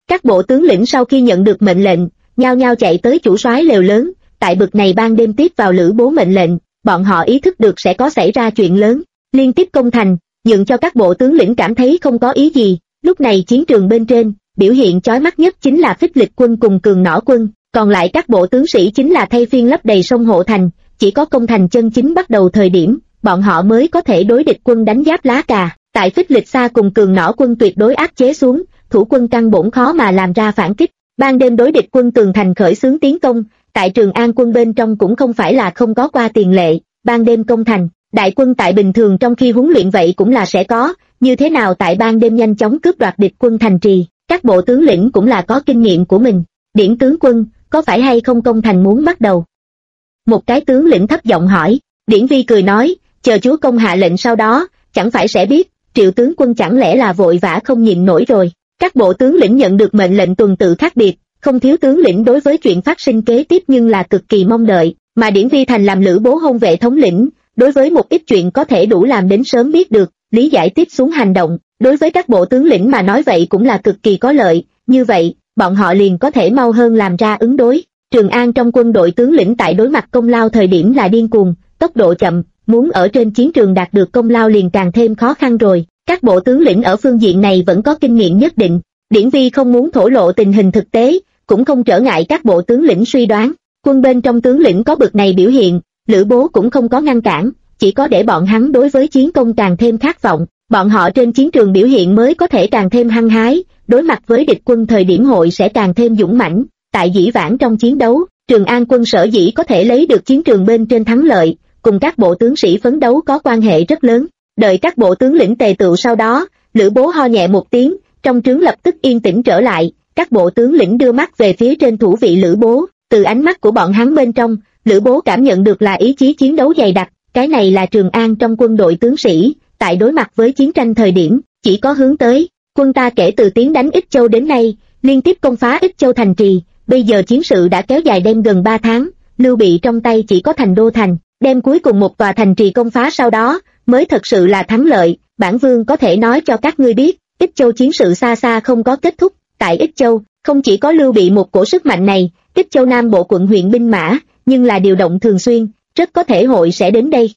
[SPEAKER 1] Các bộ tướng lĩnh sau khi nhận được mệnh lệnh, nhao nhao chạy tới chủ soái lều lớn. Tại bực này ban đêm tiếp vào Lữ Bố mệnh lệnh, bọn họ ý thức được sẽ có xảy ra chuyện lớn, liên tiếp công thành, nhượng cho các bộ tướng lĩnh cảm thấy không có ý gì. Lúc này chiến trường bên trên, biểu hiện chói mắt nhất chính là Phích Lịch quân cùng Cường Nỏ quân, còn lại các bộ tướng sĩ chính là thay phiên lấp đầy sông hộ thành. Chỉ có công thành chân chính bắt đầu thời điểm, bọn họ mới có thể đối địch quân đánh giáp lá cà. Tại Phích Lịch Sa cùng Cường Nỏ quân tuyệt đối áp chế xuống, thủ quân căn bổn khó mà làm ra phản kích. Ban đêm đối địch quân tường thành khởi xướng tiến công, tại Trường An quân bên trong cũng không phải là không có qua tiền lệ. Ban đêm công thành, đại quân tại bình thường trong khi huấn luyện vậy cũng là sẽ có, như thế nào tại ban đêm nhanh chóng cướp đoạt địch quân thành trì, các bộ tướng lĩnh cũng là có kinh nghiệm của mình. Điển tướng quân, có phải hay không công thành muốn bắt đầu? Một cái tướng lĩnh thấp giọng hỏi. Điển Vi cười nói, chờ chúa công hạ lệnh sau đó, chẳng phải sẽ biết. Triệu tướng quân chẳng lẽ là vội vã không nhịn nổi rồi. Các bộ tướng lĩnh nhận được mệnh lệnh tuần tự khác biệt, không thiếu tướng lĩnh đối với chuyện phát sinh kế tiếp nhưng là cực kỳ mong đợi, mà Điển Vi thành làm Lữ Bố hôn vệ thống lĩnh, đối với một ít chuyện có thể đủ làm đến sớm biết được, lý giải tiếp xuống hành động, đối với các bộ tướng lĩnh mà nói vậy cũng là cực kỳ có lợi, như vậy, bọn họ liền có thể mau hơn làm ra ứng đối. Trường An trong quân đội tướng lĩnh tại đối mặt công lao thời điểm là điên cuồng, tốc độ chậm, muốn ở trên chiến trường đạt được công lao liền càng thêm khó khăn rồi. Các bộ tướng lĩnh ở phương diện này vẫn có kinh nghiệm nhất định. Điển Vi không muốn thổ lộ tình hình thực tế, cũng không trở ngại các bộ tướng lĩnh suy đoán. Quân bên trong tướng lĩnh có bực này biểu hiện, Lữ Bố cũng không có ngăn cản, chỉ có để bọn hắn đối với chiến công càng thêm khát vọng. Bọn họ trên chiến trường biểu hiện mới có thể càng thêm hăng hái, đối mặt với địch quân thời điểm hội sẽ càng thêm dũng mãnh. Tại dĩ vãng trong chiến đấu, Trường An quân sở dĩ có thể lấy được chiến trường bên trên thắng lợi, cùng các bộ tướng sĩ phấn đấu có quan hệ rất lớn. Đợi các bộ tướng lĩnh tề tựu sau đó, Lữ Bố ho nhẹ một tiếng, trong trướng lập tức yên tĩnh trở lại. Các bộ tướng lĩnh đưa mắt về phía trên thủ vị Lữ Bố, từ ánh mắt của bọn hắn bên trong, Lữ Bố cảm nhận được là ý chí chiến đấu dày đặc. Cái này là Trường An trong quân đội tướng sĩ, tại đối mặt với chiến tranh thời điểm, chỉ có hướng tới. Quân ta kể từ tiến đánh Ích Châu đến nay, liên tiếp công phá Ích Châu thành trì, bây giờ chiến sự đã kéo dài đêm gần 3 tháng, Lưu Bị trong tay chỉ có thành Đô thành, đem cuối cùng một tòa thành trì công phá sau đó, mới thật sự là thắng lợi. Bản vương có thể nói cho các ngươi biết, Ích Châu chiến sự xa xa không có kết thúc. Tại Ích Châu, không chỉ có Lưu Bị một cổ sức mạnh này, Ích Châu Nam bộ quận huyện binh mã, nhưng là điều động thường xuyên, rất có thể hội sẽ đến đây.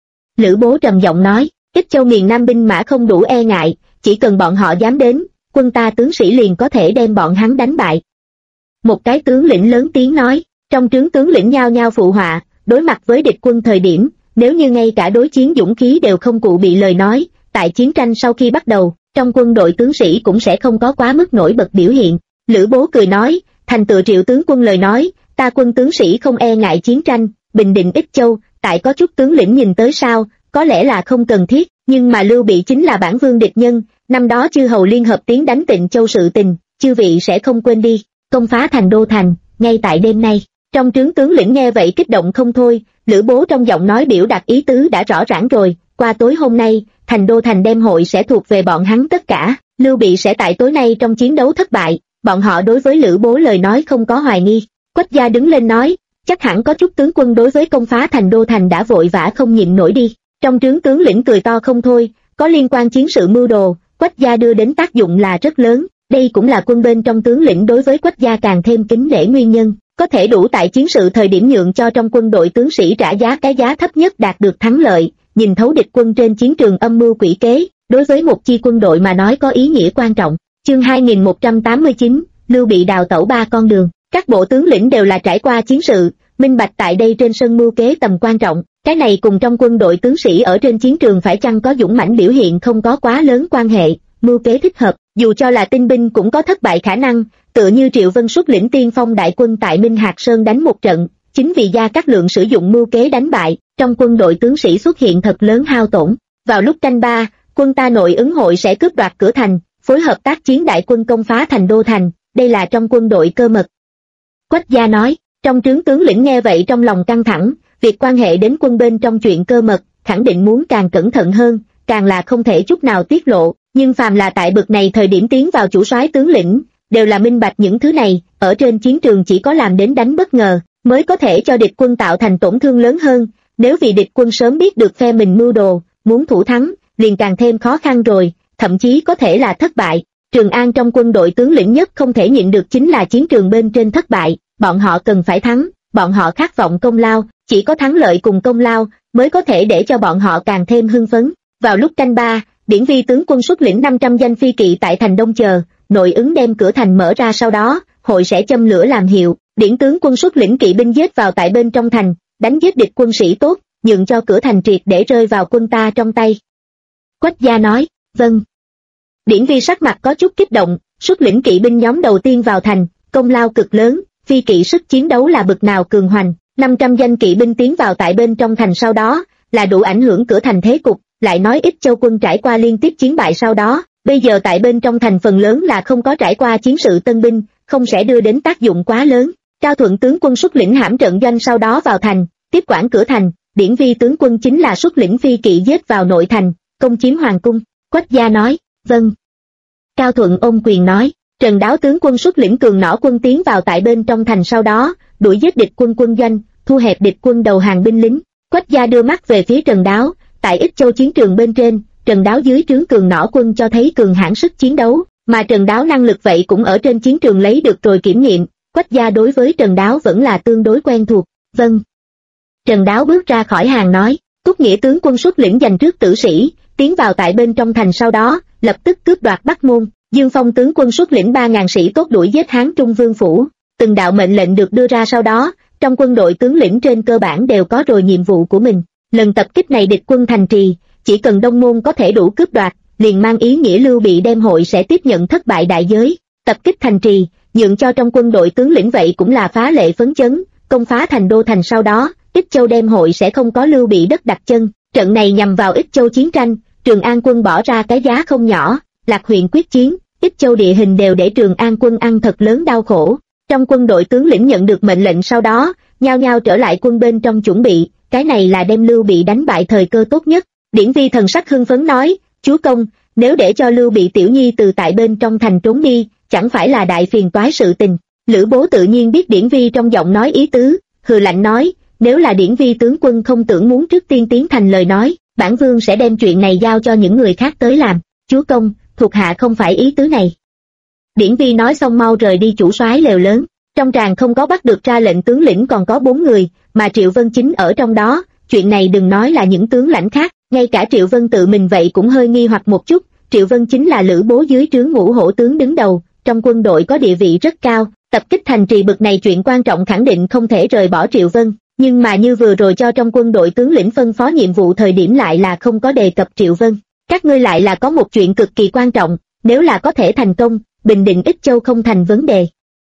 [SPEAKER 1] Lữ Bố trầm giọng nói, Ích Châu miền Nam binh mã không đủ e ngại, chỉ cần bọn họ dám đến, quân ta tướng sĩ liền có thể đem bọn hắn đánh bại. Một cái tướng lĩnh lớn tiếng nói, trong trướng tướng lĩnh nhao nhao phụ họa, đối mặt với địch quân thời điểm, nếu như ngay cả đối chiến dũng khí đều không cụ bị lời nói, tại chiến tranh sau khi bắt đầu, trong quân đội tướng sĩ cũng sẽ không có quá mức nổi bật biểu hiện. Lữ Bố cười nói, thành tựa Triệu tướng quân lời nói, ta quân tướng sĩ không e ngại chiến tranh, bình định Ích Châu, tại có chút tướng lĩnh nhìn tới sao, có lẽ là không cần thiết, nhưng mà Lưu Bị chính là bản vương địch nhân, năm đó chư hầu liên hợp tiến đánh Tịnh Châu sự tình, chư vị sẽ không quên đi, công phá thành Đô thành, ngay tại đêm nay. Trong trướng tướng lĩnh nghe vậy kích động không thôi, Lữ Bố trong giọng nói biểu đạt ý tứ đã rõ ràng rồi, qua tối hôm nay, thành Đô thành đêm hội sẽ thuộc về bọn hắn tất cả, Lưu Bị sẽ tại tối nay trong chiến đấu thất bại, bọn họ đối với Lữ Bố lời nói không có hoài nghi. Quách Gia đứng lên nói, chắc hẳn có chút tướng quân đối với công phá thành Đô thành đã vội vã không nhịn nổi đi. Trong trướng tướng lĩnh cười to không thôi, có liên quan chiến sự mưu đồ, Quách Gia đưa đến tác dụng là rất lớn, đây cũng là quân bên trong tướng lĩnh đối với Quách Gia càng thêm kính nể nguyên nhân, có thể đủ tại chiến sự thời điểm nhượng cho trong quân đội tướng sĩ trả giá cái giá thấp nhất đạt được thắng lợi, nhìn thấu địch quân trên chiến trường âm mưu quỷ kế, đối với một chi quân đội mà nói có ý nghĩa quan trọng. Chương 2189, Lưu Bị đào tẩu 3 con đường. Các bộ tướng lĩnh đều là trải qua chiến sự, minh bạch tại đây trên sân mưu kế tầm quan trọng, cái này cùng trong quân đội tướng sĩ ở trên chiến trường phải chăng có dũng mãnh biểu hiện không có quá lớn quan hệ. Mưu kế thích hợp, dù cho là tinh binh cũng có thất bại khả năng, tựa như Triệu Vân xuất lĩnh tiên phong đại quân tại Minh Hạc Sơn đánh một trận, chính vì Gia Cát Lượng sử dụng mưu kế đánh bại, trong quân đội tướng sĩ xuất hiện thật lớn hao tổn. Vào lúc canh 3, quân ta nội ứng hội sẽ cướp đoạt cửa thành, phối hợp tác chiến đại quân công phá thành Đô thành, đây là trong quân đội cơ mật. Quách Gia nói, trong trướng tướng lĩnh nghe vậy trong lòng căng thẳng, việc quan hệ đến quân bên trong chuyện cơ mật, khẳng định muốn càng cẩn thận hơn, càng là không thể chút nào tiết lộ, nhưng phàm là tại bực này thời điểm tiến vào chủ soái tướng lĩnh, đều là minh bạch những thứ này, ở trên chiến trường chỉ có làm đến đánh bất ngờ, mới có thể cho địch quân tạo thành tổn thương lớn hơn, nếu vì địch quân sớm biết được phe mình mưu đồ, muốn thủ thắng, liền càng thêm khó khăn rồi, thậm chí có thể là thất bại. Trường An trong quân đội tướng lĩnh nhất không thể nhịn được chính là chiến trường bên trên thất bại, bọn họ cần phải thắng, bọn họ khát vọng công lao, chỉ có thắng lợi cùng công lao mới có thể để cho bọn họ càng thêm hưng phấn. Vào lúc canh ba, Điển Vi tướng quân xuất lĩnh 500 danh phi kỵ tại thành Đông chờ, nội ứng đem cửa thành mở ra, sau đó hội sẽ châm lửa làm hiệu. Điển tướng quân xuất lĩnh kỵ binh giết vào tại bên trong thành, đánh giết địch quân sĩ tốt, nhượng cho cửa thành triệt để rơi vào quân ta trong tay. Quách gia nói, vâng. Điển Vi sắc mặt có chút kích động, xuất lĩnh kỵ binh nhóm đầu tiên vào thành, công lao cực lớn, phi kỵ sức chiến đấu là bực nào cường hoành, 500 danh kỵ binh tiến vào tại bên trong thành sau đó, là đủ ảnh hưởng cửa thành thế cục, lại nói Ích Châu quân trải qua liên tiếp chiến bại sau đó, bây giờ tại bên trong thành phần lớn là không có trải qua chiến sự tân binh, không sẽ đưa đến tác dụng quá lớn. Cao Thuận tướng quân xuất lĩnh hãm trận doanh sau đó vào thành, tiếp quản cửa thành, Điển Vi tướng quân chính là xuất lĩnh phi kỵ giết vào nội thành, công chiếm hoàng cung. Quách gia nói, vâng. Cao Thuận ôm quyền nói, Trần Đáo tướng quân xuất lĩnh cường nỏ quân tiến vào tại bên trong thành sau đó, đuổi giết địch quân quân doanh, thu hẹp địch quân đầu hàng binh lính. Quách gia đưa mắt về phía Trần Đáo, tại Ích Châu chiến trường bên trên, Trần Đáo dưới trướng cường nỏ quân cho thấy cường hãn sức chiến đấu, mà Trần Đáo năng lực vậy cũng ở trên chiến trường lấy được rồi kiểm nghiệm. Quách gia đối với Trần Đáo vẫn là tương đối quen thuộc. Vâng. Trần Đáo bước ra khỏi hàng nói, Cúc Nghĩa tướng quân xuất lĩnh giành trước tử sĩ, tiến vào tại bên trong thành sau đó, lập tức cướp đoạt Bắc Môn. Dương Phong tướng quân xuất lĩnh 3.000 sĩ tốt đuổi giết Hán Trung Vương phủ. Từng đạo mệnh lệnh được đưa ra sau đó, trong quân đội tướng lĩnh trên cơ bản đều có rồi nhiệm vụ của mình. Lần tập kích này địch quân thành trì, chỉ cần Đông Môn có thể đủ cướp đoạt, liền mang ý nghĩa Lưu Bị đem hội sẽ tiếp nhận thất bại đại giới. Tập kích thành trì, nhượng cho trong quân đội tướng lĩnh vậy cũng là phá lệ phấn chấn, công phá thành đô thành sau đó, Ích Châu đem hội sẽ không có Lưu Bị đất đặt chân. Trận này nhằm vào Ích Châu chiến tranh, Trường An quân bỏ ra cái giá không nhỏ, Lạc huyện quyết chiến, Ích Châu địa hình đều để Trường An quân ăn thật lớn đau khổ. Trong quân đội tướng lĩnh nhận được mệnh lệnh sau đó, nhao nhao trở lại quân bên trong chuẩn bị, cái này là đem Lưu Bị đánh bại thời cơ tốt nhất. Điển Vi thần sắc hưng phấn nói, chúa công, nếu để cho Lưu Bị tiểu nhi từ tại bên trong thành trốn đi, chẳng phải là đại phiền toái sự tình. Lữ Bố tự nhiên biết Điển Vi trong giọng nói ý tứ, hừ lạnh nói, nếu là Điển Vi tướng quân không tưởng muốn trước tiên tiến thành lời nói, bản vương sẽ đem chuyện này giao cho những người khác tới làm. Chúa công, thuộc hạ không phải ý tứ này. Điển Vi nói xong mau rời đi chủ soái lều lớn. Trong tràng không có bắt được ra lệnh tướng lĩnh còn có 4 người, mà Triệu Vân chính ở trong đó. Chuyện này đừng nói là những tướng lãnh khác, ngay cả Triệu Vân tự mình vậy cũng hơi nghi hoặc một chút. Triệu Vân chính là Lữ Bố dưới trướng Ngũ Hổ tướng đứng đầu, trong quân đội có địa vị rất cao, tập kích thành trì bực này chuyện quan trọng khẳng định không thể rời bỏ Triệu Vân. Nhưng mà như vừa rồi cho trong quân đội tướng lĩnh phân phó nhiệm vụ thời điểm lại là không có đề cập Triệu Vân. Các ngươi lại là có một chuyện cực kỳ quan trọng, nếu là có thể thành công, bình định Ích Châu không thành vấn đề.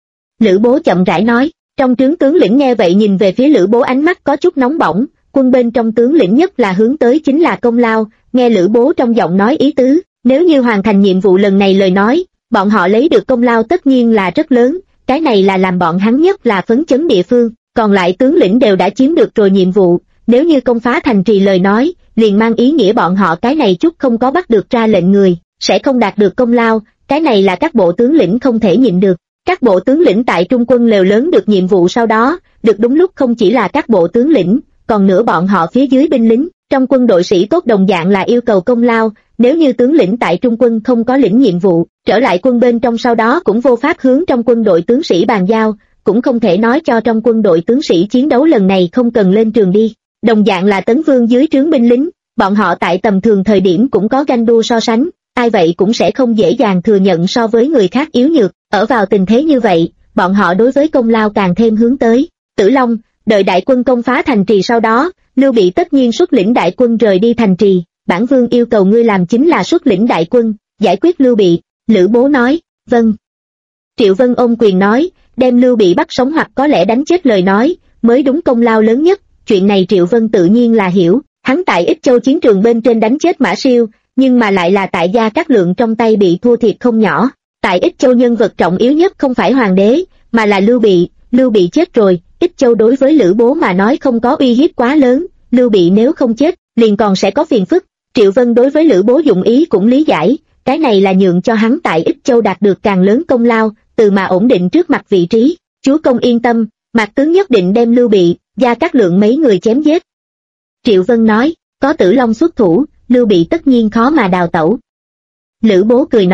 [SPEAKER 1] Lữ Bố chậm rãi nói, trong trướng tướng lĩnh nghe vậy nhìn về phía Lữ Bố ánh mắt có chút nóng bỏng, quân bên trong tướng lĩnh nhất là hướng tới chính là công lao, nghe Lữ Bố trong giọng nói ý tứ, nếu như hoàn thành nhiệm vụ lần này lời nói, bọn họ lấy được công lao tất nhiên là rất lớn, cái này là làm bọn hắn nhất là phấn chấn địa phương, còn lại tướng lĩnh đều đã chiếm được rồi nhiệm vụ, nếu như công phá thành trì lời nói, liền mang ý nghĩa bọn họ cái này chút không có bắt được ra lệnh người, sẽ không đạt được công lao, cái này là các bộ tướng lĩnh không thể nhịn được. Các bộ tướng lĩnh tại trung quân lều lớn được nhiệm vụ sau đó, được đúng lúc không chỉ là các bộ tướng lĩnh, còn nữa bọn họ phía dưới binh lính, trong quân đội sĩ tốt đồng dạng là yêu cầu công lao, nếu như tướng lĩnh tại trung quân không có lĩnh nhiệm vụ, trở lại quân bên trong sau đó cũng vô pháp hướng trong quân đội tướng sĩ bàn giao, cũng không thể nói cho trong quân đội tướng sĩ chiến đấu lần này không cần lên trường đi. Đồng dạng là Tấn Vương dưới trướng binh lính, bọn họ tại tầm thường thời điểm cũng có ganh đua so sánh, ai vậy cũng sẽ không dễ dàng thừa nhận so với người khác yếu nhược, ở vào tình thế như vậy, bọn họ đối với công lao càng thêm hướng tới. Tử Long, đợi đại quân công phá thành trì sau đó, Lưu Bị tất nhiên xuất lĩnh đại quân rời đi thành trì, bản vương yêu cầu ngươi làm chính là xuất lĩnh đại quân, giải quyết Lưu Bị. Lữ Bố nói, vâng. Triệu Vân ôm quyền nói, đem Lưu Bị bắt sống hoặc có lẽ đánh chết lời nói, mới đúng công lao lớn nhất, chuyện này Triệu Vân tự nhiên là hiểu, hắn tại Ích Châu chiến trường bên trên đánh chết Mã Siêu, nhưng mà lại là tại Gia Cát Lượng trong tay bị thua thiệt không nhỏ. Tại Ích Châu nhân vật trọng yếu nhất không phải hoàng đế, mà là Lưu Bị chết rồi, Ích Châu đối với Lữ Bố mà nói không có uy hiếp quá lớn, Lưu Bị nếu không chết, liền còn sẽ có phiền phức. Triệu Vân đối với Lữ Bố dụng ý cũng lý giải, cái này là nhượng cho hắn tại Ích Châu đạt được càng lớn công lao, từ mà ổn định trước mặt vị trí. Chúa công yên tâm, Mạc tướng nhất định đem Lưu Bị, Gia Cát Lượng mấy người chém giết. Triệu Vân nói, có Tử Long xuất thủ, Lưu Bị tất nhiên khó mà đào tẩu. Lữ Bố cười nói,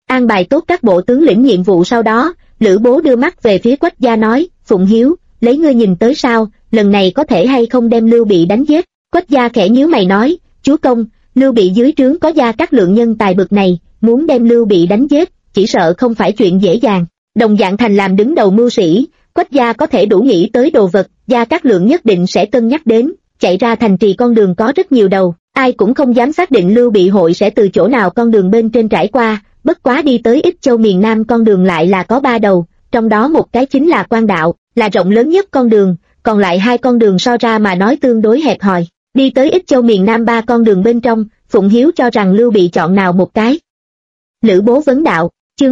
[SPEAKER 1] An bài tốt các bộ tướng lĩnh nhiệm vụ sau đó, Lữ Bố đưa mắt về phía Quách Gia nói, Phụng Hiếu, lấy ngươi nhìn tới sao, lần này có thể hay không đem Lưu Bị đánh giết? Quách Gia khẽ nhíu mày nói, chúa công, Lưu Bị dưới trướng có Gia Cát Lượng nhân tài bực này, muốn đem Lưu Bị đánh giết, chỉ sợ không phải chuyện dễ dàng. Đồng dạng thành làm đứng đầu mưu sĩ, Quách Gia có thể đủ nghĩ tới đồ vật, Gia Cát Lượng nhất định sẽ cân nhắc đến, chạy ra thành trì con đường có rất nhiều đầu, ai cũng không dám xác định Lưu Bị hội sẽ từ chỗ nào con đường bên trên trải qua, bất quá đi tới Ích Châu miền Nam con đường lại là có 3 đầu, trong đó một cái chính là Quan đạo, là rộng lớn nhất con đường, còn lại 2 con đường so ra mà nói tương đối hẹp hòi. Đi tới Ích Châu miền Nam 3 con đường bên trong, Phụng Hiếu cho rằng Lưu Bị chọn nào một cái? Lữ Bố vấn đạo, chương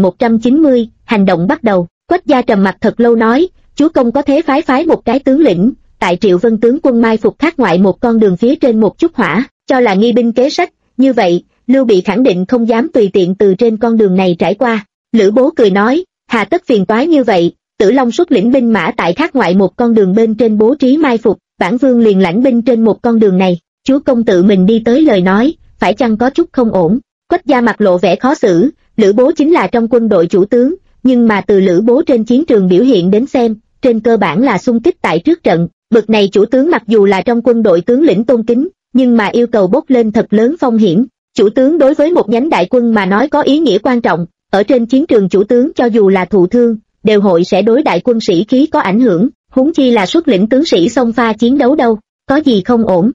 [SPEAKER 1] 2190, hành động bắt đầu. Quách Gia trầm mặt thật lâu nói, chúa công có thế phái một cái tướng lĩnh, tại Triệu Vân tướng quân mai phục khác ngoại một con đường phía trên một chút hỏa, cho là nghi binh kế sách, như vậy, Lưu Bị khẳng định không dám tùy tiện từ trên con đường này trải qua. Lữ Bố cười nói, hà tất phiền toái như vậy, Tử Long xuất lĩnh binh mã tại khác ngoại một con đường bên trên bố trí mai phục, bản vương liền lãnh binh trên một con đường này, chúa công tự mình đi tới lời nói, phải chăng có chút không ổn? Quách Gia mặt lộ vẻ khó xử, Lữ Bố chính là trong quân đội chủ tướng, nhưng mà từ Lữ Bố trên chiến trường biểu hiện đến xem, trên cơ bản là xung kích tại trước trận, bực này chủ tướng mặc dù là trong quân đội tướng lĩnh tôn kính, nhưng mà yêu cầu bốc lên thật lớn phong hiểm. Chủ tướng đối với một nhánh đại quân mà nói có ý nghĩa quan trọng, ở trên chiến trường chủ tướng cho dù là thụ thương, đều hội sẽ đối đại quân sĩ khí có ảnh hưởng, huống chi là xuất lĩnh tướng sĩ xông pha chiến đấu đâu, có gì không ổn.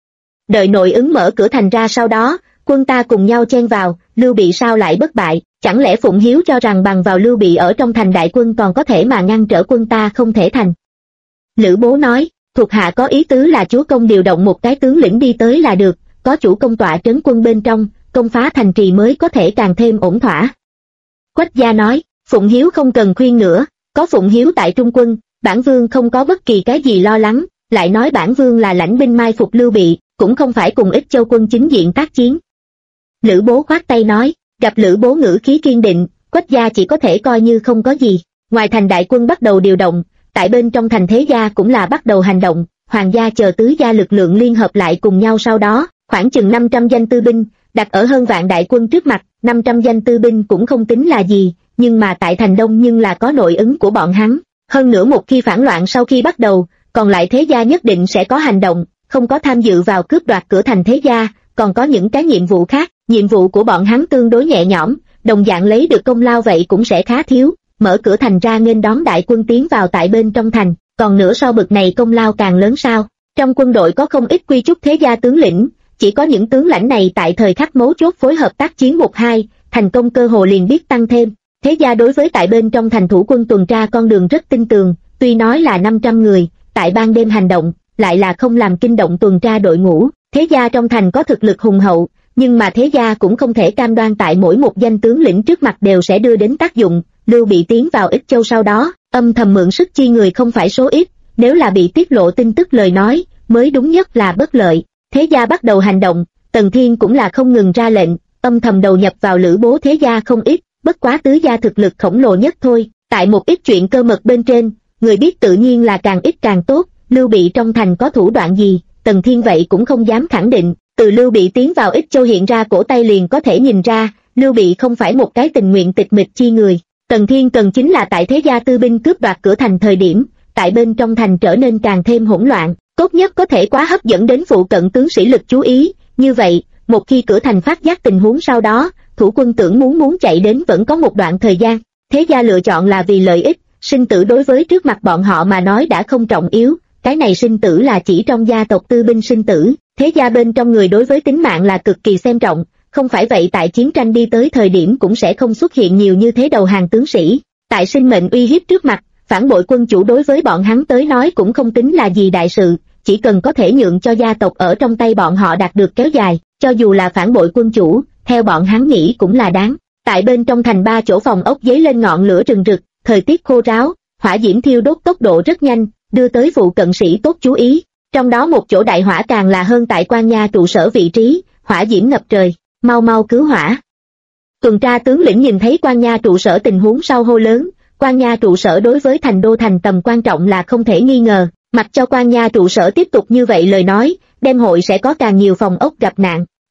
[SPEAKER 1] Đợi nội ứng mở cửa thành ra sau đó, quân ta cùng nhau chen vào, Lưu Bị sao lại bất bại, chẳng lẽ Phụng Hiếu cho rằng bằng vào Lưu Bị ở trong thành đại quân còn có thể mà ngăn trở quân ta không thể thành? Lữ Bố nói, thuộc hạ có ý tứ là chúa công điều động một cái tướng lĩnh đi tới là được, có chủ công tọa trấn quân bên trong, công phá thành trì mới có thể càng thêm ổn thỏa. Quách Gia nói, Phụng Hiếu không cần khuyên nữa, có Phụng Hiếu tại trung quân, bản vương không có bất kỳ cái gì lo lắng, lại nói bản vương là lãnh binh mai phục Lưu Bị, cũng không phải cùng Ích Châu quân chính diện tác chiến. Lữ Bố khoát tay nói, gặp Lữ Bố ngữ khí kiên định, Quách Gia chỉ có thể coi như không có gì. Ngoài thành đại quân bắt đầu điều động, tại bên trong thành thế gia cũng là bắt đầu hành động, hoàng gia chờ tứ gia lực lượng liên hợp lại cùng nhau sau đó, khoảng chừng 500 danh tư binh, đặt ở hơn vạn đại quân trước mặt, 500 danh tư binh cũng không tính là gì, nhưng mà tại thành đông nhưng là có nội ứng của bọn hắn. Hơn nữa một khi phản loạn sau khi bắt đầu, còn lại thế gia nhất định sẽ có hành động, không có tham dự vào cướp đoạt cửa thành thế gia, còn có những cái nhiệm vụ khác, nhiệm vụ của bọn hắn tương đối nhẹ nhõm, đồng dạng lấy được công lao vậy cũng sẽ khá thiếu, mở cửa thành ra nghênh đón đại quân tiến vào tại bên trong thành, còn nữa so bực này công lao càng lớn sao? Trong quân đội có không ít quy chúc thế gia tướng lĩnh, chỉ có những tướng lãnh này tại thời khắc mấu chốt phối hợp tác chiến 1-2, thành công cơ hồ liền biết tăng thêm. Thế gia đối với tại bên trong thành thủ quân tuần tra con đường rất tin tường, tuy nói là 500 người, tại ban đêm hành động, lại là không làm kinh động tuần tra đội ngũ. Thế gia trong thành có thực lực hùng hậu, nhưng mà thế gia cũng không thể cam đoan tại mỗi một danh tướng lĩnh trước mặt đều sẽ đưa đến tác dụng. Lưu Bị tiến vào Ích Châu sau đó, âm thầm mượn sức chi người không phải số ít, nếu là bị tiết lộ tin tức lời nói, mới đúng nhất là bất lợi. Thế gia bắt đầu hành động, Tần Thiên cũng là không ngừng ra lệnh, âm thầm đầu nhập vào Lữ Bố thế gia không ít, bất quá tứ gia thực lực khổng lồ nhất thôi. Tại một ít chuyện cơ mật bên trên, người biết tự nhiên là càng ít càng tốt. Lưu Bị trong thành có thủ đoạn gì, Tần Thiên vậy cũng không dám khẳng định. Từ Lưu Bị tiến vào Ích Châu hiện ra cổ tay liền có thể nhìn ra, Lưu Bị không phải một cái tình nguyện tịch mịch chi người. Tần Thiên cần chính là tại thế gia tư binh cướp đoạt cửa thành thời điểm, tại bên trong thành trở nên càng thêm hỗn loạn, tốt nhất có thể quá hấp dẫn đến phụ cận tướng sĩ lực chú ý, như vậy, một khi cửa thành phát giác tình huống sau đó, thủ quân tưởng muốn chạy đến vẫn có một đoạn thời gian. Thế gia lựa chọn là vì lợi ích, sinh tử đối với trước mặt bọn họ mà nói đã không trọng yếu, cái này sinh tử là chỉ trong gia tộc tư binh sinh tử, thế gia bên trong người đối với tính mạng là cực kỳ xem trọng, không phải vậy tại chiến tranh đi tới thời điểm cũng sẽ không xuất hiện nhiều như thế đầu hàng tướng sĩ. Tại sinh mệnh uy hiếp trước mặt, phản bội quân chủ đối với bọn hắn tới nói cũng không tính là gì đại sự, chỉ cần có thể nhượng cho gia tộc ở trong tay bọn họ đạt được kéo dài, cho dù là phản bội quân chủ, theo bọn hắn nghĩ cũng là đáng. Tại bên trong thành 3 chỗ phòng ốc dấy lên ngọn lửa rừng rực, thời tiết khô ráo, hỏa diễm thiêu đốt tốc độ rất nhanh, đưa tới vụ cận sĩ tốt chú ý. Trong đó một chỗ đại hỏa càng là hơn tại quan nha trụ sở vị trí, hỏa diễm ngập trời, mau cứu hỏa. Tuần tra tướng lĩnh nhìn thấy quan nha trụ sở tình huống sau hô lớn, quan nha trụ sở đối với thành đô thành tầm quan trọng là không thể nghi ngờ, mặc cho quan nha trụ sở tiếp tục như vậy lời nói, đêm hội sẽ có càng nhiều phòng ốc gặp nạn.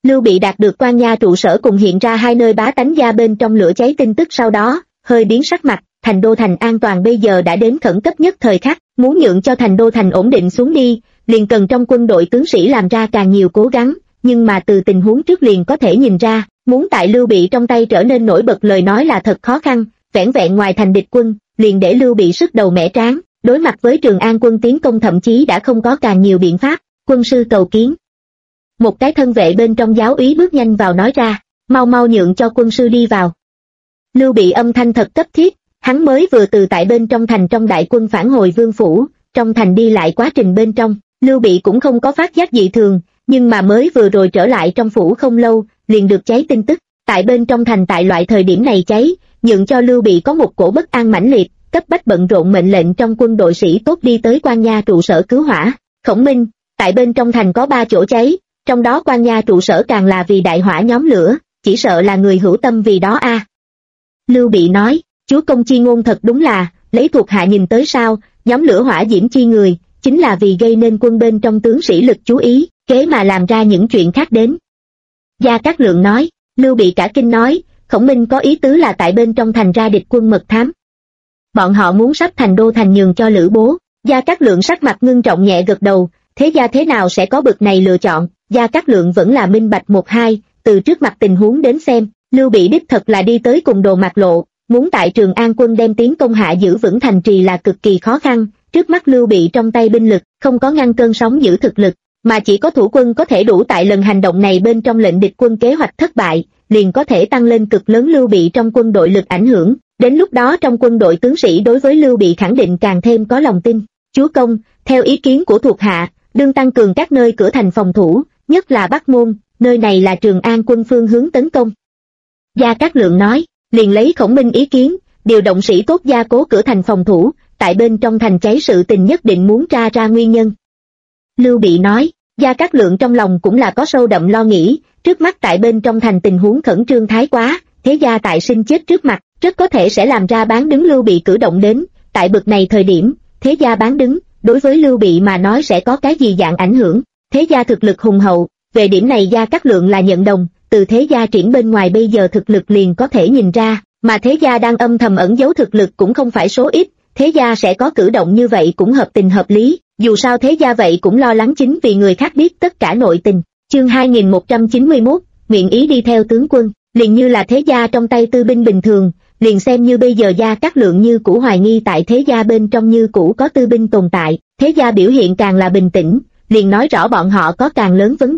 [SPEAKER 1] Lưu Bị đạt được Quan Nha trụ sở cùng hiện ra hai nơi bá tánh gia bên trong lửa cháy tin tức sau đó, hơi biến sắc mặt. Thành đô thành an toàn bây giờ đã đến khẩn cấp nhất thời khắc, muốn nhượng cho thành đô thành ổn định xuống đi, liền cần trong quân đội tướng sĩ làm ra càng nhiều cố gắng, nhưng mà từ tình huống trước liền có thể nhìn ra, muốn tại Lưu Bị trong tay trở nên nổi bật lời nói là thật khó khăn, vẻn vẹn ngoài thành địch quân, liền để Lưu Bị sức đầu mẻ trán, đối mặt với Trường An quân tiến công thậm chí đã không có càng nhiều biện pháp, quân sư cầu kiến. Một cái thân vệ bên trong giáo úy bước nhanh vào nói ra, mau mau nhượng cho quân sư đi vào. Lưu Bị âm thanh thật cấp thiết, hắn mới vừa từ tại bên trong thành trong đại quân phản hồi vương phủ, trong thành đi lại quá trình bên trong, Lưu Bị cũng không có phát giác dị thường, nhưng mà mới vừa rồi trở lại trong phủ không lâu, liền được cháy tin tức, tại bên trong thành tại loại thời điểm này cháy, nhượng cho Lưu Bị có một cổ bất an mãnh liệt, cấp bách bận rộn mệnh lệnh trong quân đội sĩ tốt đi tới Quan Nha trụ sở cứu hỏa. Khổng Minh, tại bên trong thành có 3 chỗ cháy, trong đó Quan Nha trụ sở càng là vì đại hỏa nhóm lửa, chỉ sợ là người hữu tâm vì đó a. Lưu Bị nói, chúa công chi ngôn thật đúng là, lấy thuộc hạ nhìn tới sao, nhóm lửa hỏa diễm chi người, chính là vì gây nên quân bên trong tướng sĩ lực chú ý, kế mà làm ra những chuyện khác đến. Gia Cát Lượng nói, Lưu Bị cả kinh nói, Khổng Minh có ý tứ là tại bên trong thành ra địch quân mật thám. Bọn họ muốn sắp thành đô thành nhường cho Lữ Bố. Gia Cát Lượng sắc mặt ngưng trọng nhẹ gật đầu, thế gia thế nào sẽ có bực này lựa chọn, Gia Cát Lượng vẫn là minh bạch một hai, từ trước mặt tình huống đến xem, Lưu Bị đích thật là đi tới cùng Đồ Mạc Lộ, muốn tại Trường An quân đem tiến công hạ giữ vững thành trì là cực kỳ khó khăn, trước mắt Lưu Bị trong tay binh lực, không có ngăn cơn sóng giữ thực lực, mà chỉ có thủ quân có thể đủ tại lần hành động này bên trong lệnh địch quân kế hoạch thất bại, liền có thể tăng lên cực lớn Lưu Bị trong quân đội lực ảnh hưởng, đến lúc đó trong quân đội tướng sĩ đối với Lưu Bị khẳng định càng thêm có lòng tin. Chúa công, theo ý kiến của thuộc hạ, đương tăng cường các nơi cửa thành phòng thủ, nhất là Bắc Môn, nơi này là Trường An quân phương hướng tấn công. Gia Cát Lượng nói, liền lấy Khổng Minh ý kiến, điều động sĩ tốt gia cố cửa thành phòng thủ, tại bên trong thành cháy sự tình nhất định muốn tra ra nguyên nhân. Lưu Bị nói, Gia Cát Lượng trong lòng cũng là có sâu đậm lo nghĩ, trước mắt tại bên trong thành tình huống khẩn trương thái quá, thế gia tại sinh chết trước mặt, rất có thể sẽ làm ra bán đứng Lưu Bị cử động đến, tại bực này thời điểm, thế gia bán đứng, đối với Lưu Bị mà nói sẽ có cái gì dạng ảnh hưởng, thế gia thực lực hùng hậu, về điểm này Gia Cát Lượng là nhận đồng, từ thế gia triển bên ngoài bây giờ thực lực liền có thể nhìn ra, mà thế gia đang âm thầm ẩn giấu thực lực cũng không phải số ít, thế gia sẽ có cử động như vậy cũng hợp tình hợp lý, dù sao thế gia vậy cũng lo lắng chính vì người khác biết tất cả nội tình. Chương 2191, nguyện ý đi theo tướng quân, liền như là thế gia trong tay tư binh bình thường, liền xem như bây giờ Gia Cát Lượng như cũ hoài nghi tại thế gia bên trong như cũ có tư binh tồn tại, thế gia biểu hiện càng là bình tĩnh, liền nói rõ bọn họ có càng lớn vấn đề.